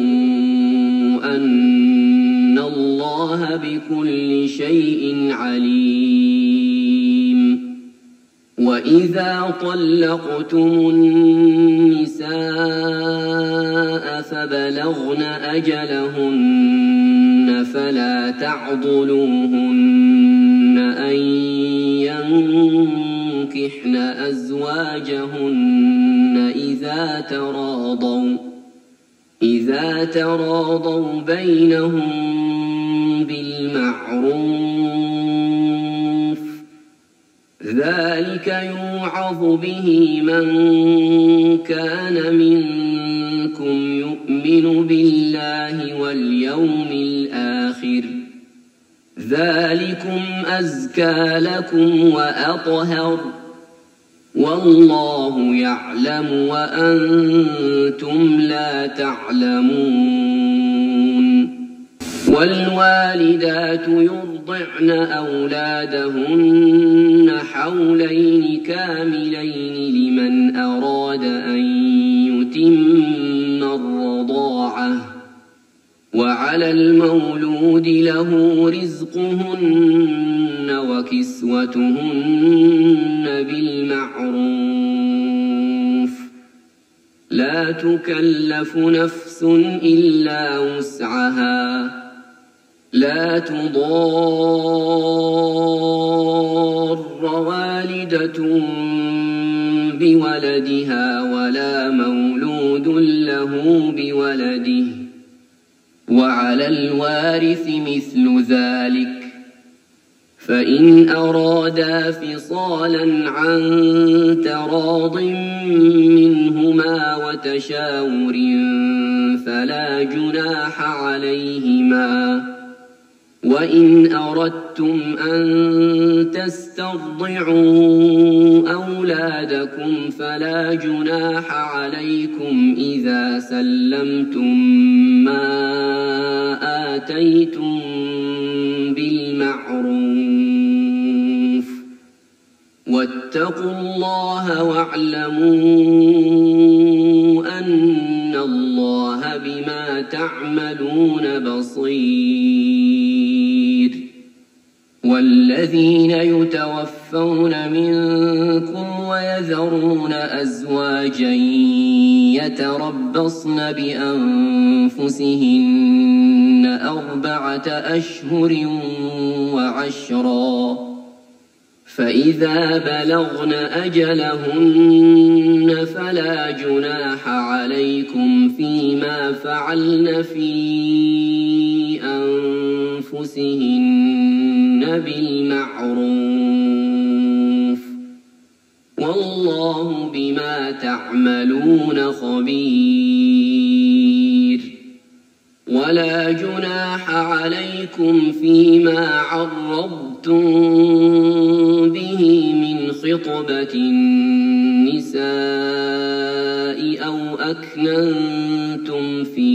أن الله بكل شيء عليم. وإذا طلقتم النساء فبلغن أجلهن فلا تعضلوهن أن ينكحن أزواجهن إذا تراضوا إذا تراضوا بينهم بالمعروف ذلك يوعظ به من كان منكم يؤمن يؤمن بالله واليوم الآخر ذلكم أزكى لكم وأطهر والله يعلم وأنتم لا تعلمون. والوالدات يرضعن أولادهن حولين كاملين لمن أراد أن يتم الرضاعة وعلى المولود له رزقهن وكسوتهن بالمعروف لا تكلف نفس إلا وسعها لا تضار والدة بولدها ولا مولود له بولده وعلى الوارث مثل ذلك فإن أرادا فصالا عن تراض منهما وتشاور فلا جناح عليهما. وإن أردتم أن تسترضعوا أولادكم فلا جناح عليكم إذا سلمتم ما آتيتم بالمعروف واتقوا الله واعلموا أن الله بما تعملون بصير. والذين يتوفون منكم ويذرون أزواجا يتربصن بأنفسهن أربعة أشهر وعشرا فإذا بلغن أجلهن فلا جناح عليكم فيما فعلن في أنفسهن بالمعروف والله بما تعملون خبير. ولا جناح عليكم فيما عرضتم به من خطبة النساء أو أكننتم في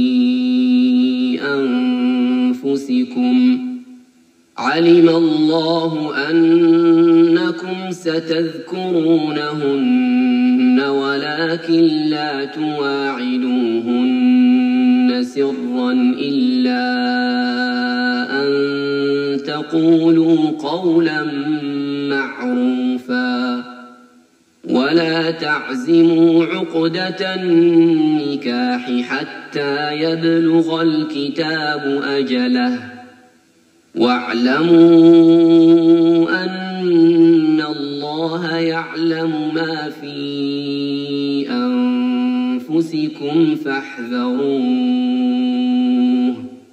أنفسكم علم الله أنكم ستذكرونهن ولكن لا تواعدوهن سرا إلا أن تقولوا قولا معروفا ولا تعزموا عقدة النكاح حتى يبلغ الكتاب أجله واعلموا أن الله يعلم ما في أنفسكم فاحذروه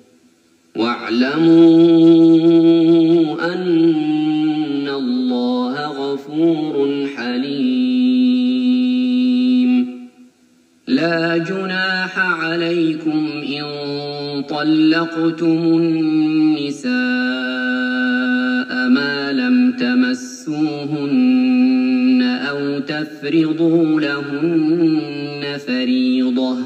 واعلموا أن الله غفور حليم. لا جناح عليكم إن طلقتم النساء ما لم تمسوهن أو تفرضوا لهن فريضة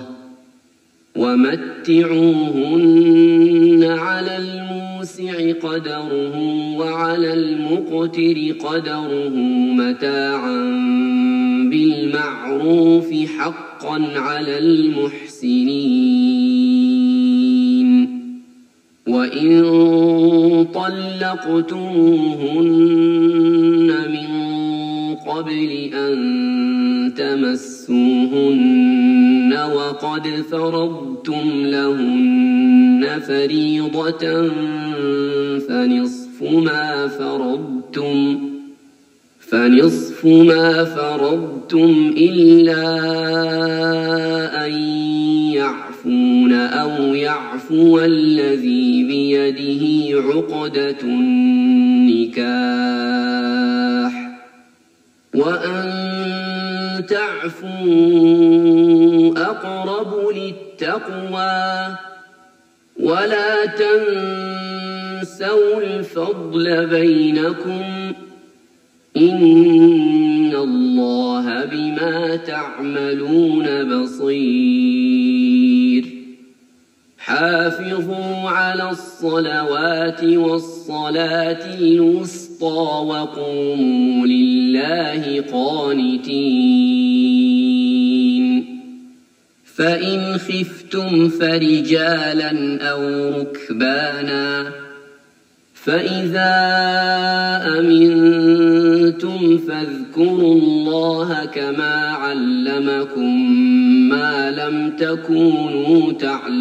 ومتعوهن على الموسع قدره وعلى المقتر قدره متاعا بالمعروف حقا على المحسنين. وإن طلقتموهن من قبل أن تمسوهن وقد فرضتم لهن فريضة فنصف ما فرضتم فنصف ما فرضتم إلا أن يعفون أو يعفو الذي بيده عقدة النكاح وأن تعفوا أقرب للتقوى التقوى ولا تنسوا الفضل بينكم إن الله بما تعملون بصير حافظوا على الصلوات والصلاة الوسطى وقوموا لله قانتين فإن خفتم فرجالا أو ركبانا فإذا أمنتم فاذكروا الله كما علمكم ما لم تكونوا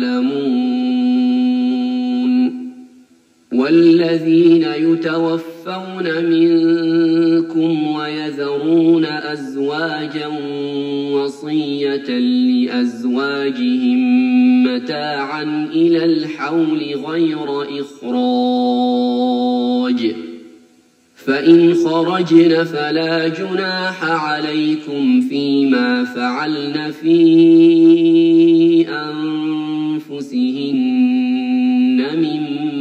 تعلمون والذين يتوفون منكم ويذرون أزواجا وصية لأزواجهم متاعا إلى الحول غير إخراج فإن خرجن فلا جناح عليكم فيما فعلن في أنفسهن من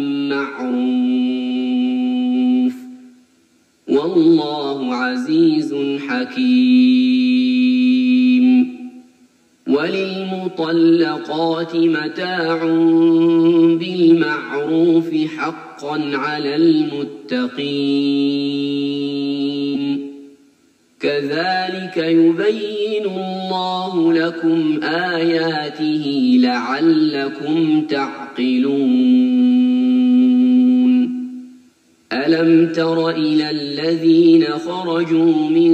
معروف والله عزيز حكيم وللمطلقات متاع بالمعروف حقا على المتقين كذلك يبين الله لكم آياته لعلكم تعقلون ألم تر إلى الذين خرجوا من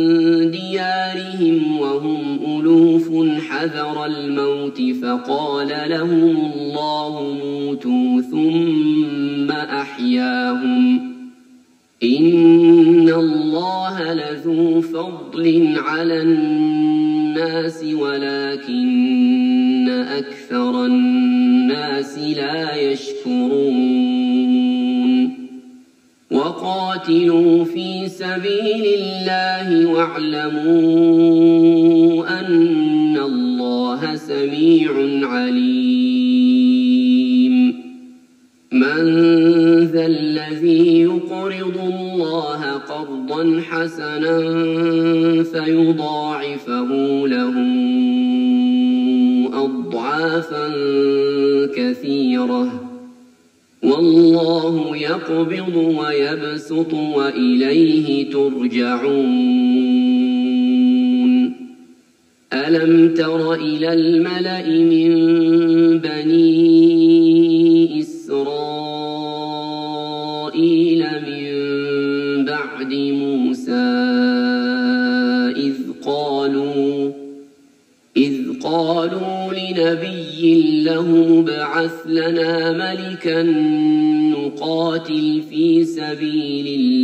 ديارهم وهم ألوف حذر الموت فقال لهم الله موتوا ثم أحياهم إن الله لذو فضل على الناس ولكن أكثر الناس لا يشكرون وقاتلوا في سبيل الله واعلموا أن الله سميع عليم من ذا الذي يقرض الله قرضا حسنا فيضاعفه له أضعافا كثيرة والله يقبض ويبسط وإليه ترجعون ألم تر إلى الملأ من بني إسرائيل من بعد موسى إذ قالوا إذ قالوا لنبي له ابعث لنا ملكا نقاتل في سبيل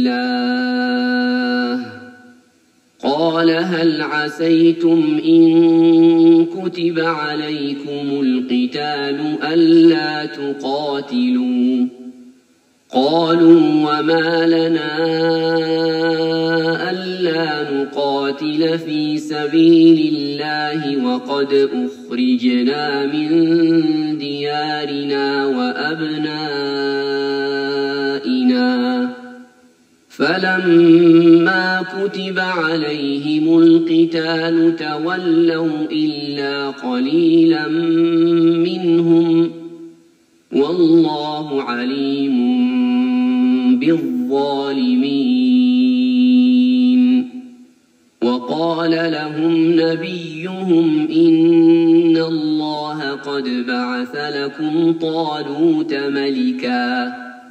الله قال هل عسيتم إن كتب عليكم القتال ألا تقاتلوا قالوا وما لنا ألا نقاتل في سبيل الله وقد أخرجنا من ديارنا وأبنائنا فلما كتب عليهم القتال تولوا إلا قليلا منهم والله عليم بالظالمين وقال لهم نبيهم إن الله قد بعث لكم طالوت ملكا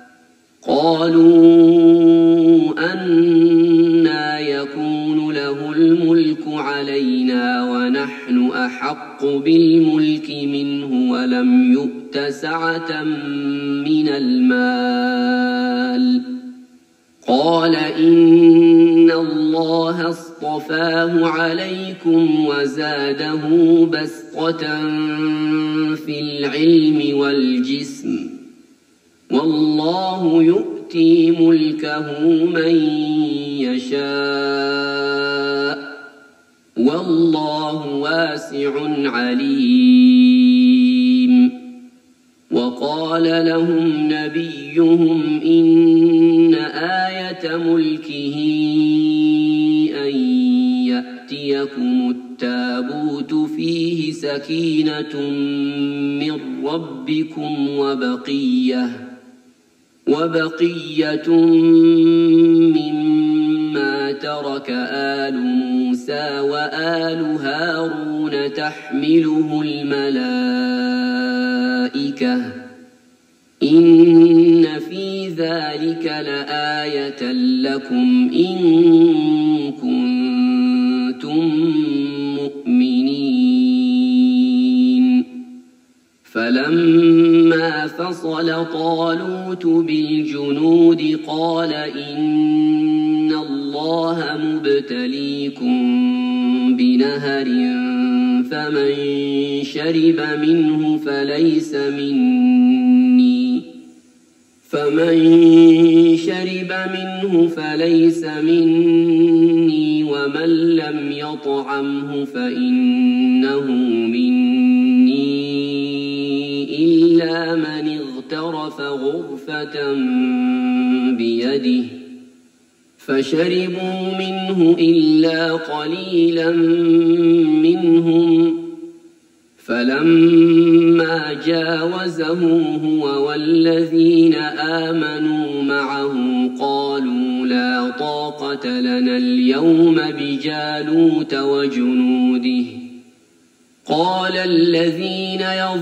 قالوا أنى يكون له الملك علينا ونحن أحق بالملك منه ولم يؤت سعة من المال قال إن الله اصطفاه عليكم وزاده بسطة في العلم والجسم والله يؤتي ملكه من يشاء والله واسع عليم قال لهم نبيهم إن آية ملكه أن يأتيكم التابوت فيه سكينة من ربكم وبقية وبقية مما ترك آل موسى وآل هارون تحمله الملائكة إن في ذلك لآية لكم إن كنتم مؤمنين. فلما فصل طالوت بالجنود قال إن الله مبتليكم بنهر فمن شرب منه فليس مني فمن شرب منه فليس مني ومن لم يطعمه فإنه مني إلا من اغترف غرفة بيده فشربوا منه إلا قليلا منهم. فلما جاوزه هو والذين آمنوا معه قالوا لا طاقة لنا اليوم بجالوت وجنوده. قال الذين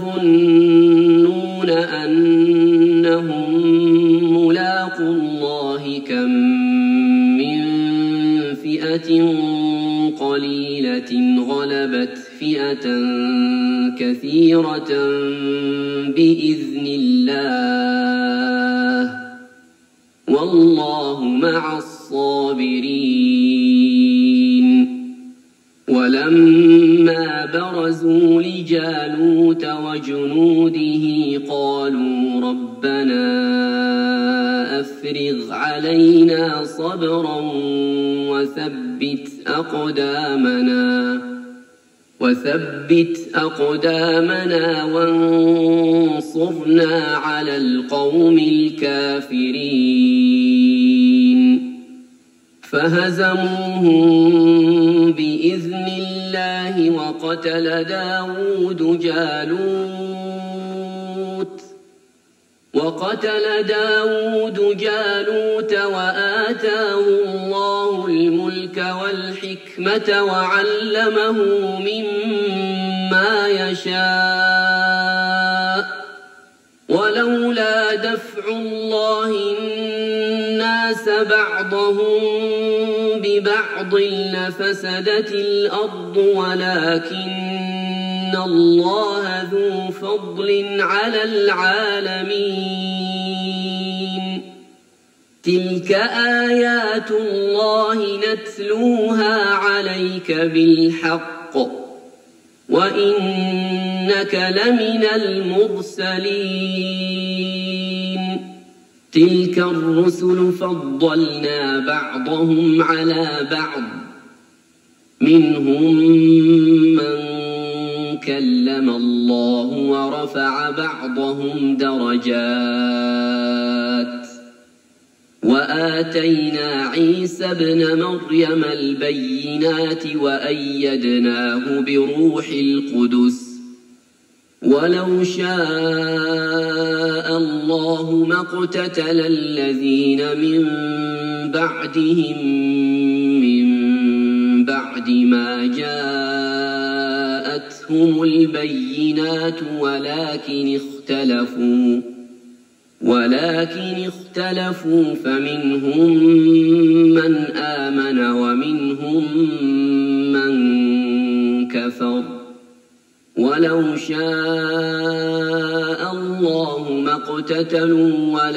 يظنون أنهم ملاقو الله كم من فئة قليلة غلبت فئة كثيرة بإذن الله والله مع الصابرين. ولما برزوا لجالوت وجنوده قالوا ربنا أفرغ علينا صبرا وثبت أقدامنا وثبت أقدامنا وانصرنا على القوم الكافرين. فهزموهم بإذن الله وقتل داود جالوت وقتل داود جالوت وآتاه الله الملك والحكمة وعلمه مما يشاء ولولا دفع الله الناس بعضهم ببعض لفسدت الأرض ولكن الله ذو فضل على العالمين. تلك آيات الله نتلوها عليك بالحق وإنك لمن المرسلين. تلك الرسل فضلنا بعضهم على بعض منهم من كلم الله ورفع بعضهم درجات وآتينا عيسى ابن مريم البينات وأيدناه بروح القدس ولو شاء الله ما اقتتل الذين من بعدهم من بعد ما جاءتهم البينات ولكن اختلفوا ولكن اختلفوا فمنهم من آمن ومنهم من كفر ولو شاء الله ما اقتتلوا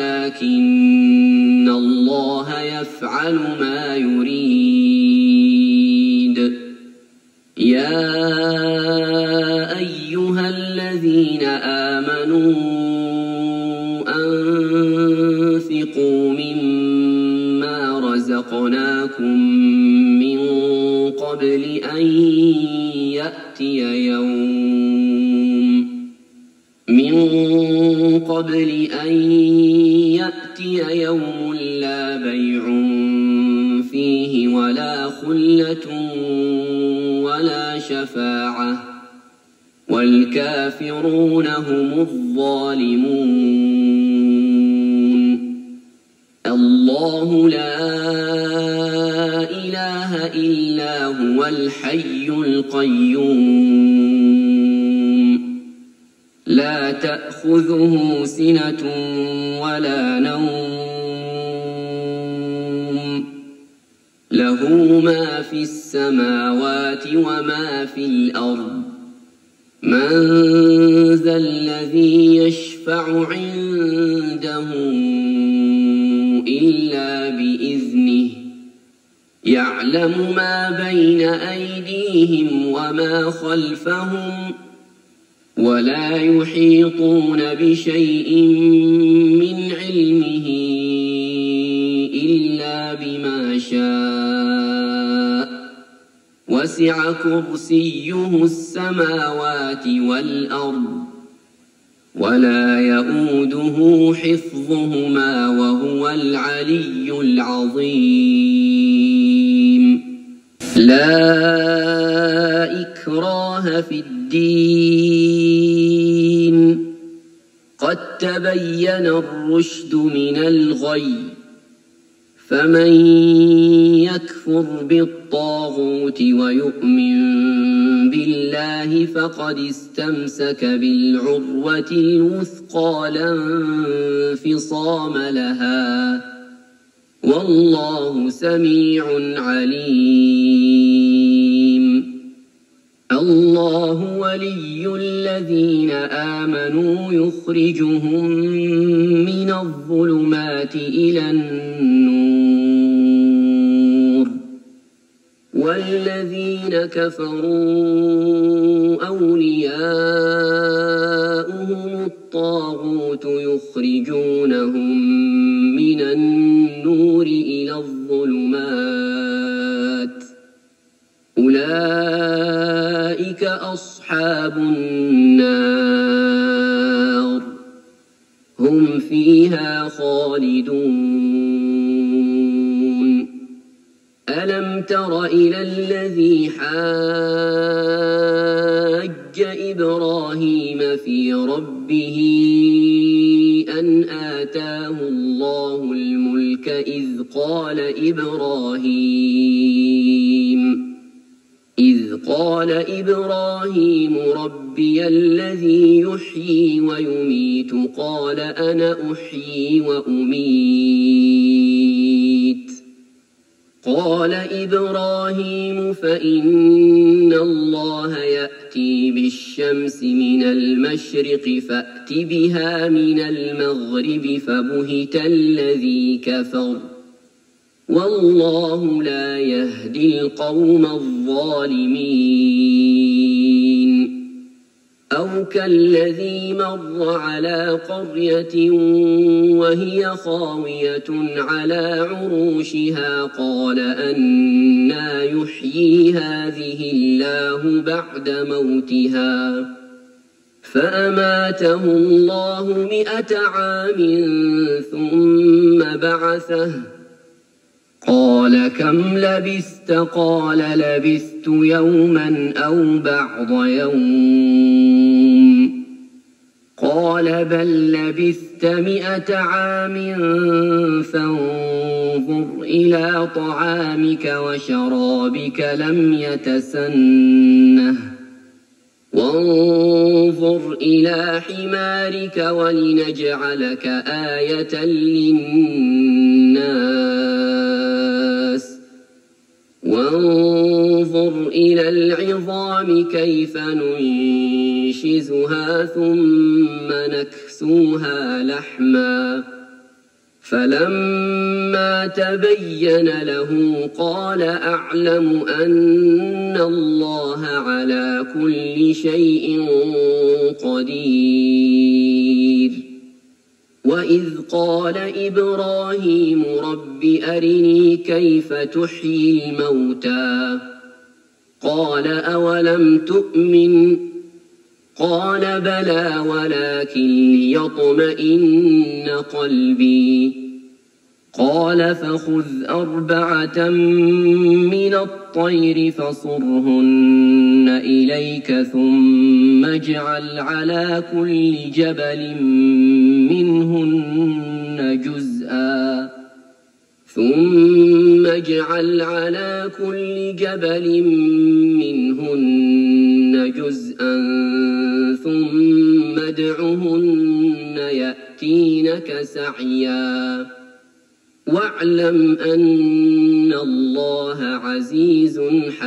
ولكن الله يفعل ما يريد. يا أيها الذين آمنوا أنفقوا مما رزقناكم من قبل أن يأتي يوم من قبل أن يأتي يوم لا بيع فيه ولا خلة ولا شفاعة والكافرون هم الظالمون. الله لا إله إلا هو الحي القيوم لا تأخذه سنة ولا نوم له ما في السماوات وما في الأرض من ذا الذي يشفع عنده إلا بإذنه يعلم ما بين أيديهم وما خلفهم ولا يحيطون بشيء من علمه إلا بما شاء وسع كرسيه السماوات والأرض ولا يؤوده حفظهما وهو العلي العظيم. لا إكراه في الدين قد تبين الرشد من الغي فمن يكفر بالطاغوت ويؤمن بالله فقد استمسك بالعروة الوثقى لا انفصام لها والله سميع عليم. الله ولي الذين آمنوا يخرجهم من الظلمات إلى النور والذين كفروا أولياؤهم الطاغوت يخرجونهم من النور إلى الظلمات أولئك أصحاب النار هم فيها خالدون. ألم تر إلى الذي حاج إبراهيم في ربه أن آتاه الله الملك إذ قال إبراهيم إذ قال إبراهيم ربي الذي يحيي ويميت قال أنا أحيي وأميت قال إبراهيم فإن الله يأتي بالشمس من المشرق فأت بها من المغرب فبهت الذي كفر والله لا يهدي القوم الظالمين. أو كالذي مر على قرية وهي خاوية على عروشها قال أنى يحيي هذه الله بعد موتها فأماته الله مئة عام ثم بعثه قال كم لبثت قال لبثت يوما أو بعض يوم قال بل لبثت مئة عام فانظر إلى طعامك وشرابك لم يتسنه وانظر إلى حمارك ولنجعلك آية للناس وانظر إلى العظام كيف ننشزها ثم نكسوها لحما فلما تبين له قال أعلم أن الله على كل شيء قدير. وإذ قال إبراهيم رب أرني كيف تحيي الموتى قال أولم تؤمن قال بلى ولكن ليطمئن قلبي قال فخذ أربعة من الطير فصرهن إليك ثم اجعل على كل جبل منهن جزءا ثم اجعل على كل جبل منهن جزءا ثم ادعهن يأتينك سعيا واعلم أن الله عزيز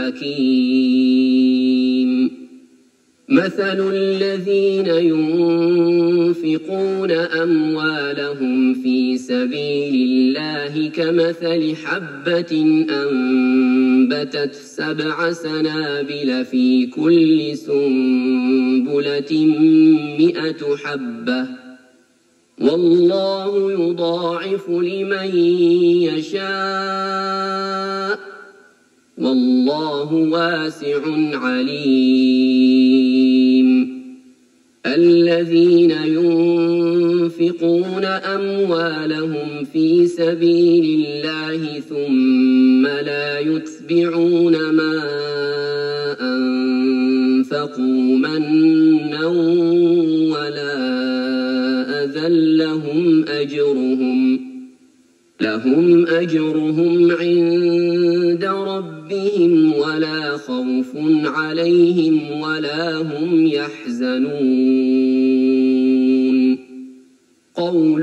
حكيم مثل الذين ينفقون أموالهم في سبيل الله كمثل حبة أنبتت سبع سنابل في كل سنبلة مئة حبة والله يضاعف لمن يشاء والله واسع عليم الذين ينفقون أموالهم في سبيل الله ثم لا يتبعون ما أنفقوا منا ولا لهم أجرهم لهم أجرهم عند ربهم ولا خوف عليهم ولا هم يحزنون قول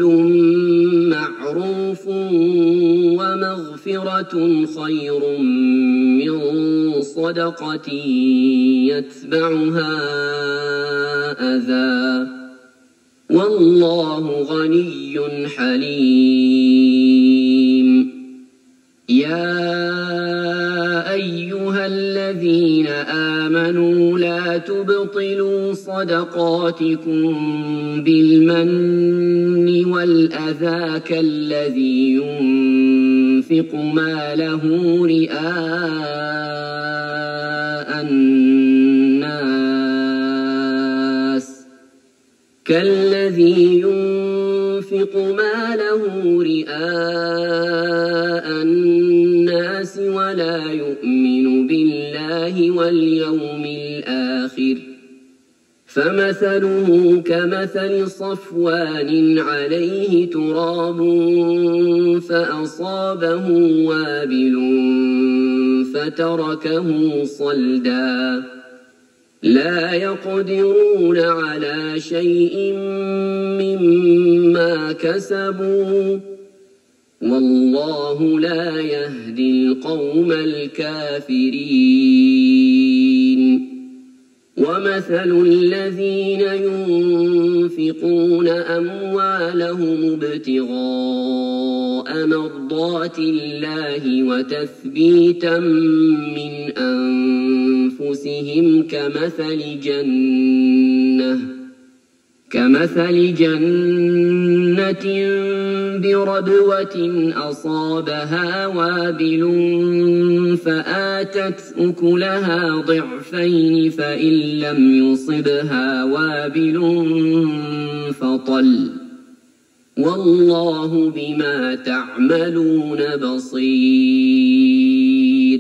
معروف ومغفرة خير من صدقة يتبعها أذى والله غني حليم يا أيها الذين آمنوا لا تبطلوا صدقاتكم بالمن والأذى كالذي ينفق ماله رئاء الناس كالذي ينفق ماله رئاء الناس ولا يؤمن بالله واليوم الآخر فمثله كمثل صفوان عليه تراب فأصابه وابل فتركه صلدا لا يقدرون على شيء مما كسبوا والله لا يهدي القوم الكافرين ومثل الذين ينفقون أموالهم ابتغاء مرضات الله وتثبيتا من أنفسهم كمثل جنة كمثل جنة بربوة أصابها وابل فآتت أكلها ضعفين فإن لم يصبها وابل فطل والله بما تعملون بصير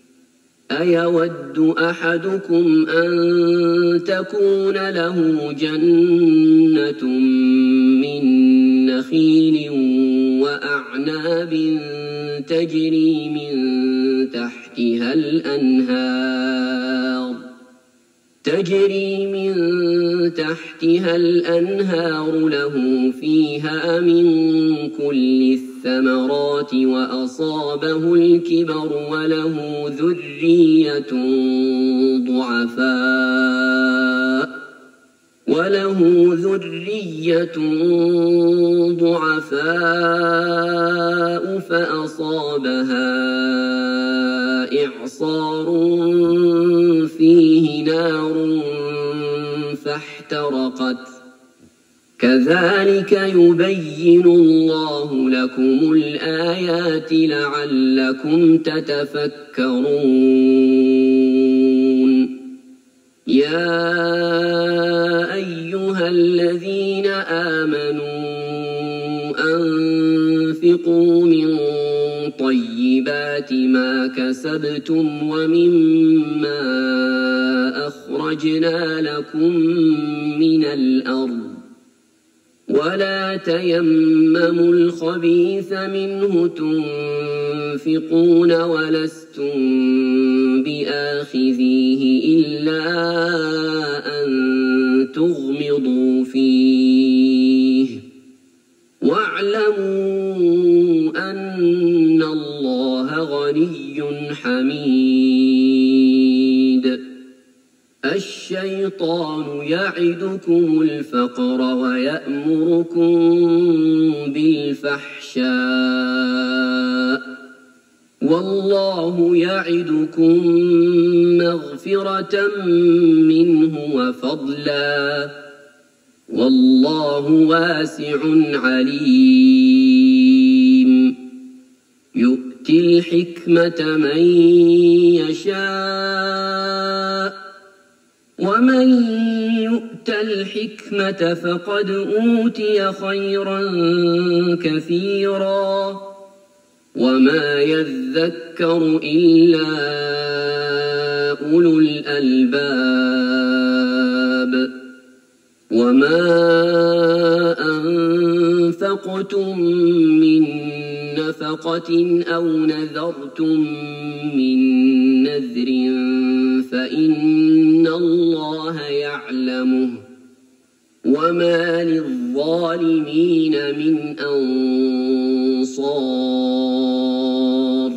أيود أحدكم أن تكون له جنة من نخيل وأعناب تجري من تحتها الأنهار تجري من تحتها الأنهار له فيها من كل الثمرات وأصابه الكبر وله ذرية ضعفاء وله ذرية ضعفاء فأصابها إعصار فيه نار فاحترقت كذلك يبين الله لكم الآيات لعلكم تتفكرون يا طيبات ما كسبتم ومما أخرجنا لكم من الأرض ولا تيمموا الخبيث منه تنفقون ولستم بآخذيه إلا أن تغمضوا فيه واعلموا أن الله غني حميد. الشيطان يعدكم الفقر ويأمركم بالفحشاء والله يعدكم مغفرة منه وفضلا والله واسع عليم. يؤتي الحكمة من يشاء ومن يؤت الحكمة فقد أوتي خيرا كثيرا وما يذكر إلا أولو الألباب. وما أنفقتم من نفقة أو نذرتم من نذر فإن الله يعلمه وما للظالمين من أنصار.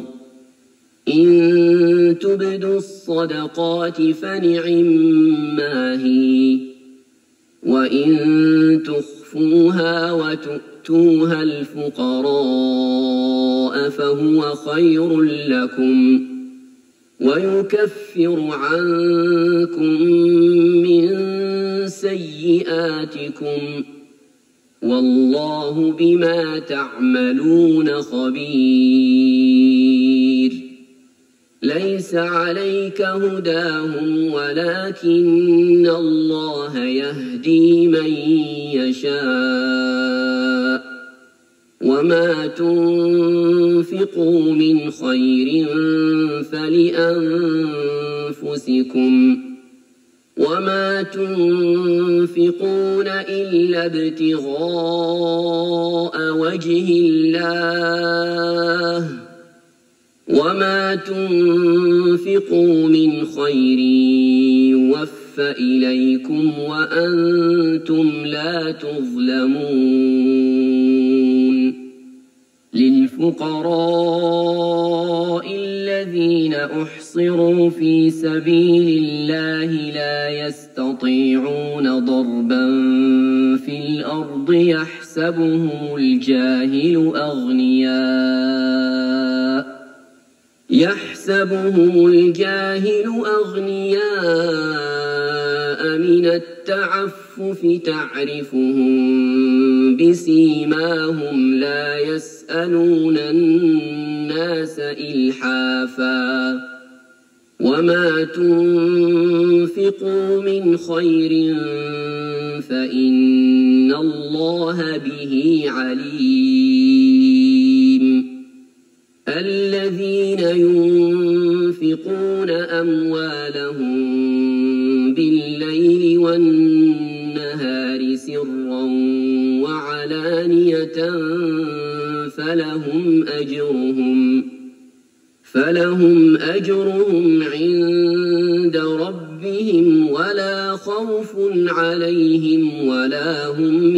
إن تبدوا الصدقات فنعما هي وإن تخفوها وتؤتوها الفقراء فهو خير لكم ويكفر عنكم من سيئاتكم والله بما تعملون خبير. ليس عليك هداهم ولكن الله يهدي من يشاء وما تنفقوا من خير فلأنفسكم وما تنفقون إلا ابتغاء وجه الله وما تنفقوا من خير يوفى إليكم وأنتم لا تظلمون. للفقراء الذين أحصروا في سبيل الله لا يستطيعون ضربا في الأرض يحسبهم الجاهل أغنياء يحسبهم الجاهل أغنياء من التعفف تعرفهم بسيماهم لا يسألون الناس إلحافا وما تنفقوا من خير فإن الله به عليم. الذين ينفقون أموالهم بالليل والنهار سرا وعلانية فلهم أجرهم فلهم أجرهم عند ربهم ولا خوف عليهم ولا هم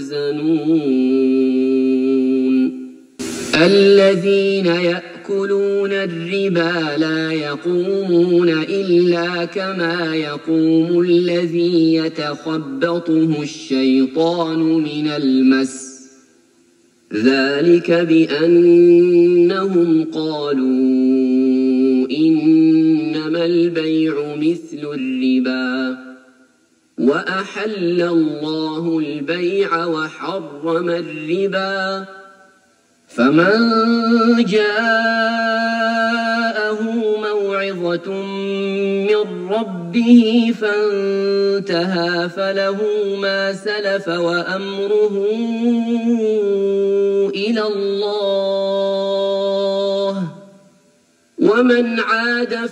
يحزنون. الذين يأكلون الربا لا يقومون إلا كما يقوم الذي يتخبطه الشيطان من المس ذلك بأنهم قالوا إنما البيع مثل الربا وأحل الله البيع وحرم الربا فمن جاءه موعظة من ربه فانتهى فله ما سلف وأمره إلى الله ومن عاد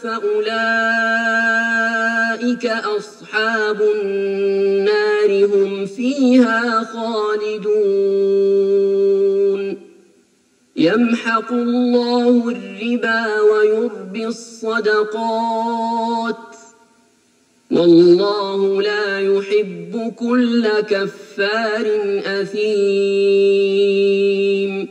فأولئك أصحاب النار هم فيها خالدون يمحق الله الربا ويربي الصدقات والله لا يحب كل كفار أثيم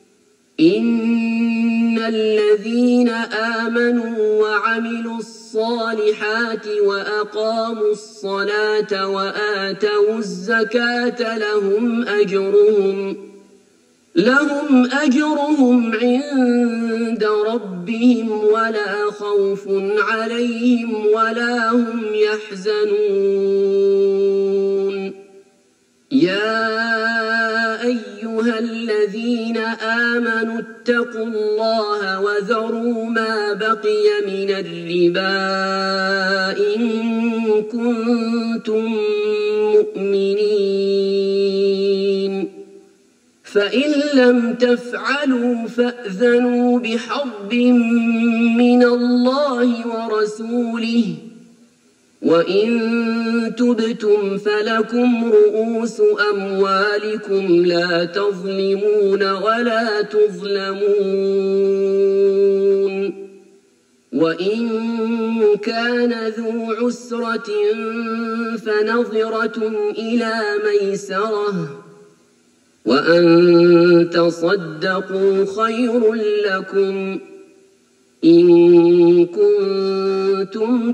إن الذين آمنوا وعملوا الصالحات وأقاموا الصلاة وآتوا الزكاة لهم أجرهم لهم أجرهم عند ربهم ولا خوف عليهم ولا هم يحزنون يا أيها الذين آمنوا اتقوا الله وذروا ما بقي من الربا إن كنتم مؤمنين فإن لم تفعلوا فأذنوا بحرب من الله ورسوله وإن تبتم فلكم رؤوس أموالكم لا تظلمون ولا تظلمون وإن كان ذو عسرة فنظرة إلى ميسرة وأن تصدقوا خير لكم إن كنتم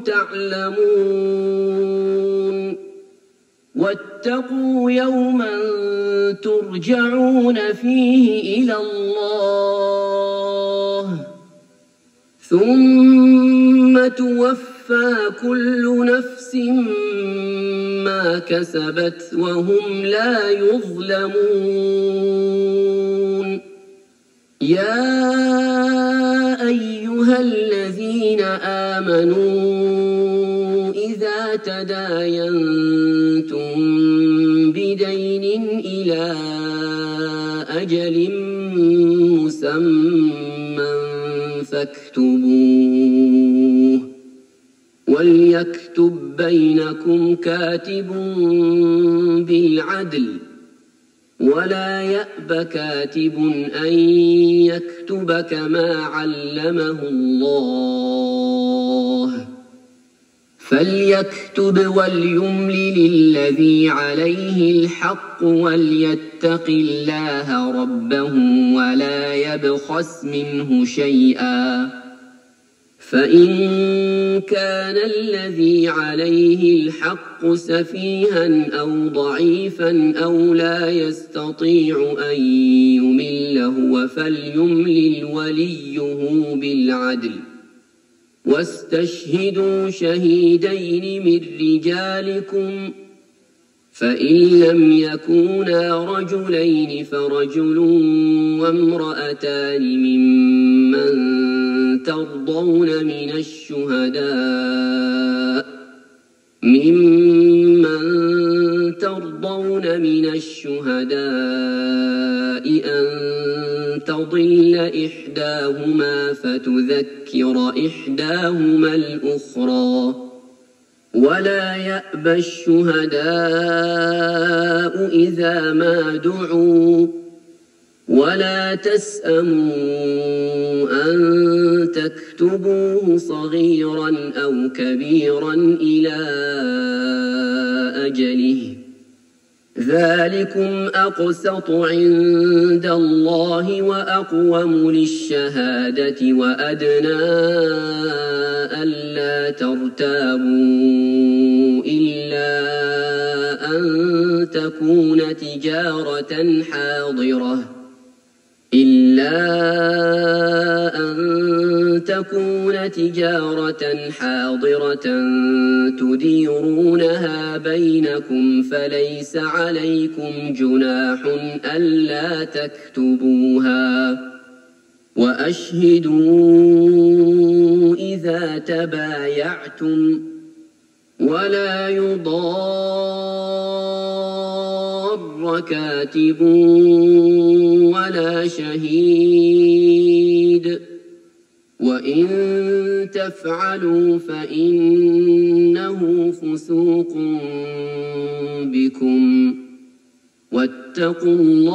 تعلمون واتقوا يوما ترجعون فيه إلى الله ثم توفى كل نفس ما كسبت وهم لا يظلمون يا أيها الذين آمنوا إذا تداينتم بدين إلى أجل مسمى فاكتبوه وليكتب بينكم كاتب بالعدل ولا يأب كاتب أن يكتب كما علمه الله فليكتب وليملل الذي عليه الحق وليتق الله ربه ولا يبخس منه شيئا فإن كان الذي عليه الحق سفيها أو ضعيفا أو لا يستطيع أن يمل هو فليملل وليه بالعدل واستشهدوا شهيدين من رجالكم فإن لم يكونا رجلين فرجل وامرأتان ممن ترضون من الشهداء ممن ترضون من الشهداء أن تضل إحداهما فتذكر إحداهما الأخرى ولا يأبى الشهداء إذا ما دعوا ولا تسأموا أن تكتبوه صغيرا أو كبيرا إلى أجله ذلكم أقسط عند الله وأقوم للشهادة وأدنى ألا ترتابوا إلا أن تكون تجارة حاضرة إلا أن تكون تجارة حاضرة تديرونها بينكم فليس عليكم جناح ألا تكتبوها وأشهدوا إذا تبايعتم ولا يضار كاتب ولا شهيد وإن تفعلوا فإنه فسوق بكم واتقوا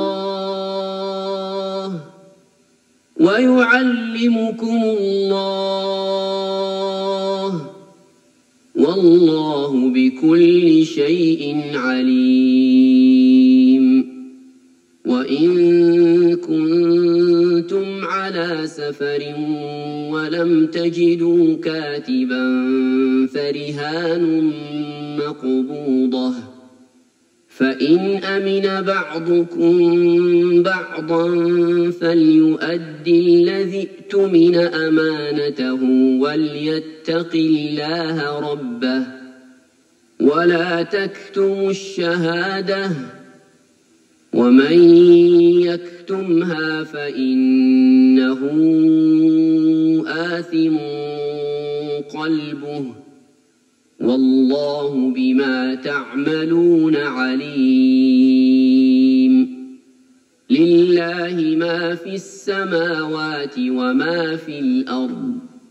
الله ويعلمكم الله والله بكل شيء عليم. وإن كنتم على سفر ولم تجدوا كاتبا فرهان مقبوضة فإن أمن بعضكم بعضا فليؤدي الذي ائتمن أمانته وليتق الله ربه ولا تكتموا الشهادة ومن يكتمها فإنه آثم قلبه والله بما تعملون عليم. لله ما في السماوات وما في الأرض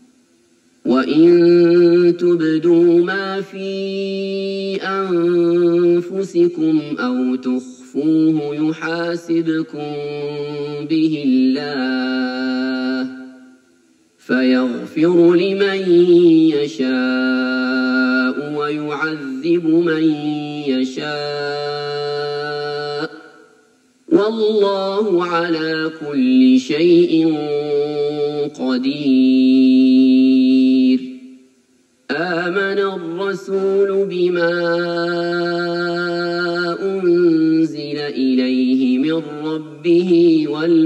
وإن تبدوا ما في أنفسكم أو تخفوه يحاسبكم به الله فيغفر لمن يشاء ويعذب من يشاء والله على كل شيء قدير. آمن الرسول بما أنزل إليه من ربه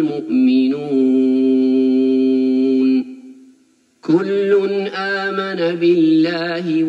والمؤمنون كل آمن بالله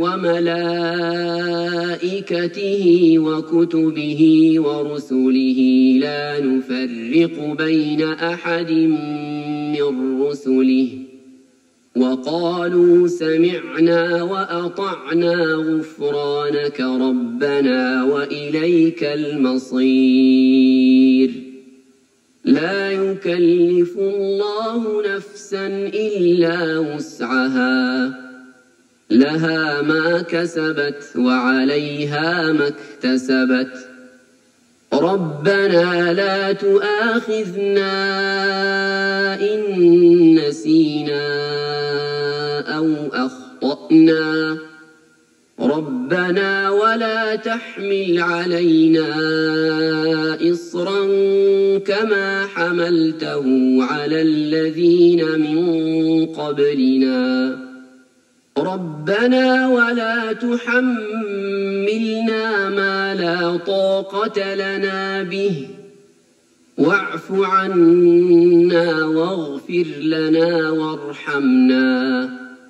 وملائكته وكتبه ورسله لا نفرق بين أحد من رسله وقالوا سمعنا وأطعنا غفرانك ربنا وإليك المصير. لا يكلف الله نفسا إلا وسعها لها ما كسبت وعليها ما اكتسبت ربنا لا تؤاخذنا إن نسينا أو أخطأنا ربنا ولا تحمل علينا إصرا كما حملته على الذين من قبلنا ربنا ولا تحملنا ما لا طاقة لنا به واعف عنا واغفر لنا وارحمنا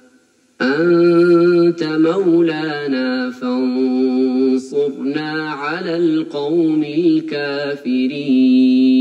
أنت مولانا فانصرنا على القوم الكافرين.